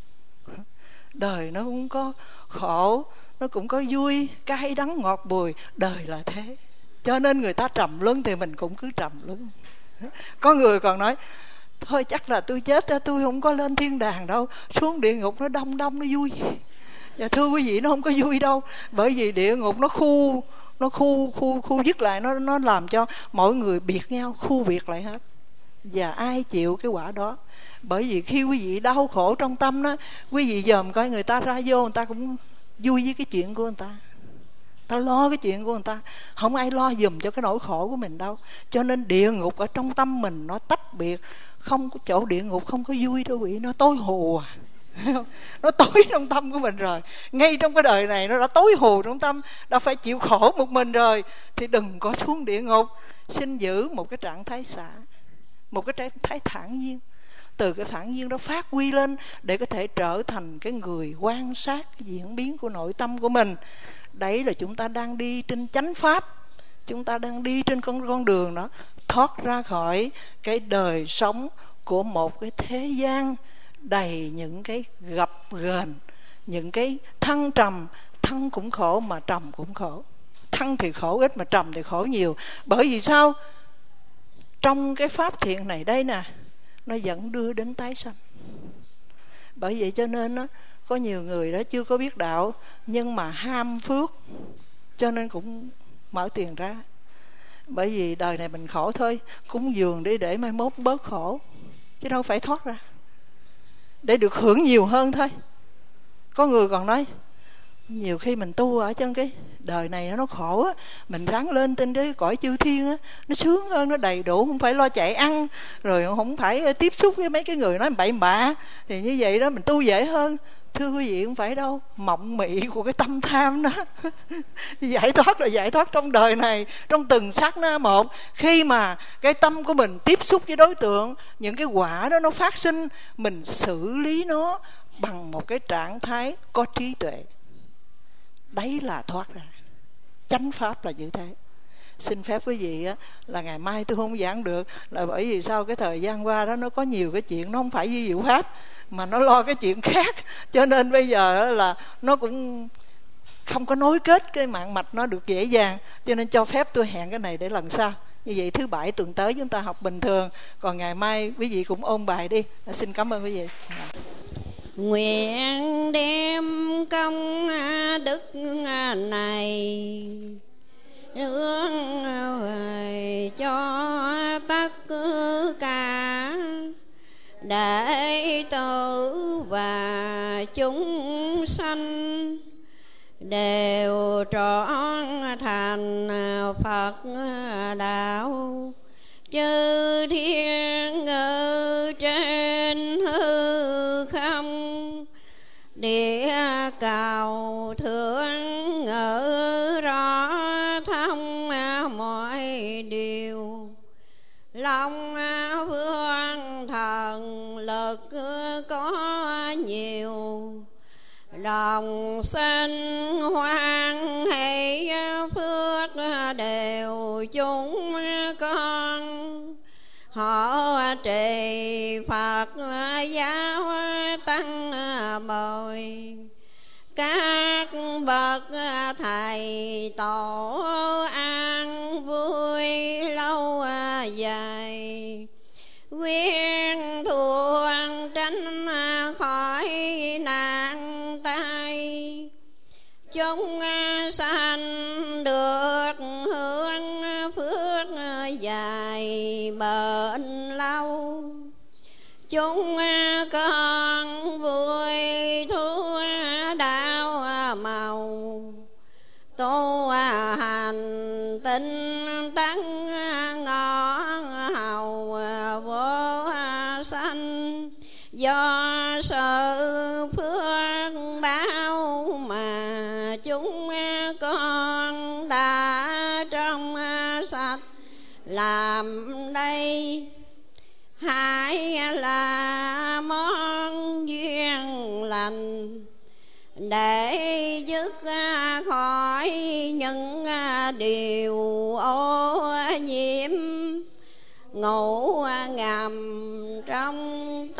Đời nó cũng có khổ, nó cũng có vui, cay đắng ngọt bùi, đời là thế. Cho nên người ta trầm luân thì mình cũng cứ trầm luân. Có người còn nói thôi chắc là tôi chết, tôi không có lên thiên đàng đâu, xuống địa ngục nó đông đông nó vui. Và thưa quý vị, nó không có vui đâu, bởi vì địa ngục nó khu nó khu khu khu dứt lại, nó nó làm cho mỗi người biệt nhau, khu biệt lại hết. Và ai chịu cái quả đó? Bởi vì khi quý vị đau khổ trong tâm đó, quý vị dòm coi người ta ra vô, người ta cũng vui với cái chuyện của người ta, ta lo cái chuyện của người ta, không ai lo dùm cho cái nỗi khổ của mình đâu. Cho nên địa ngục ở trong tâm mình nó tách biệt, không có chỗ địa ngục không có vui đâu quý vị, nó tối hù à. Nó tối trong tâm của mình rồi. Ngay trong cái đời này nó đã tối hù trong tâm, đã phải chịu khổ một mình rồi, thì đừng có xuống địa ngục. Xin giữ một cái trạng thái xả, một cái trạng thái thản nhiên. Từ cái thản nhiên đó phát huy lên để có thể trở thành cái người quan sát cái diễn biến của nội tâm của mình. Đấy là chúng ta đang đi trên chánh pháp, chúng ta đang đi trên con con đường đó, thoát ra khỏi cái đời sống của một cái thế gian đầy những cái gập ghềnh, những cái thăng trầm. Thăng cũng khổ mà trầm cũng khổ. Thăng thì khổ ít mà trầm thì khổ nhiều. Bởi vì sao? Trong cái pháp thiện này đây nè, nó vẫn đưa đến tái sanh. Bởi vậy cho nên đó, có nhiều người đó chưa có biết đạo, nhưng mà ham phước, cho nên cũng mở tiền ra. Bởi vì đời này mình khổ thôi, cúng dường đi để mai mốt bớt khổ, chứ đâu phải thoát ra, để được hưởng nhiều hơn thôi. Có người còn nói nhiều khi mình tu ở trong cái đời này nó khổ á, mình ráng lên trên cái cõi chư thiên á, nó sướng hơn, nó đầy đủ, không phải lo chạy ăn, rồi không phải tiếp xúc với mấy cái người nói bậy bạ, thì như vậy đó mình tu dễ hơn. Thưa quý vị, không phải đâu, mộng mị của cái tâm tham đó. Giải thoát là giải thoát trong đời này, trong từng sát na một. Khi mà cái tâm của mình tiếp xúc với đối tượng, những cái quả đó nó phát sinh, mình xử lý nó bằng một cái trạng thái có trí tuệ. Đấy là thoát ra. chánh pháp là như thế. Xin phép quý vị á, là ngày mai tôi không giảng được, là bởi vì sao? Cái thời gian qua đó nó có nhiều cái chuyện, nó không phải với diệu pháp mà nó lo cái chuyện khác, cho nên bây giờ là nó cũng không có nối kết cái mạng mạch nó được dễ dàng, cho nên cho phép tôi hẹn cái này để lần sau. Như vậy thứ bảy tuần tới chúng ta học bình thường, còn ngày mai quý vị cũng ôn bài đi. Xin cảm ơn quý vị. Nguyện đem công đức này hướng về cho tất cả đệ tử và chúng sanh đều trọn thành Phật đạo, chư thiên ở trên hư không, địa cầu thượng ở rõ thông mọi điều, long vương thần lực có nhiều, đồng sinh hoan hỷ phước đều chúng con, họ trì Phật giáo tăng bồi, các bậc thầy tổ an vui lâu dài, quyên thuận tránh khỏi nạn tai, chúng sanh được hưởng phước dài bền lâu, chúng con vui thú đạo màu, tu hành tinh tấn ngõ hầu vô sanh, do sự phước báo mà chúng con đã trong sạch làm đây, hãy là món duyên lành để dứt khỏi những điều ô nhiễm ngủ ngầm trong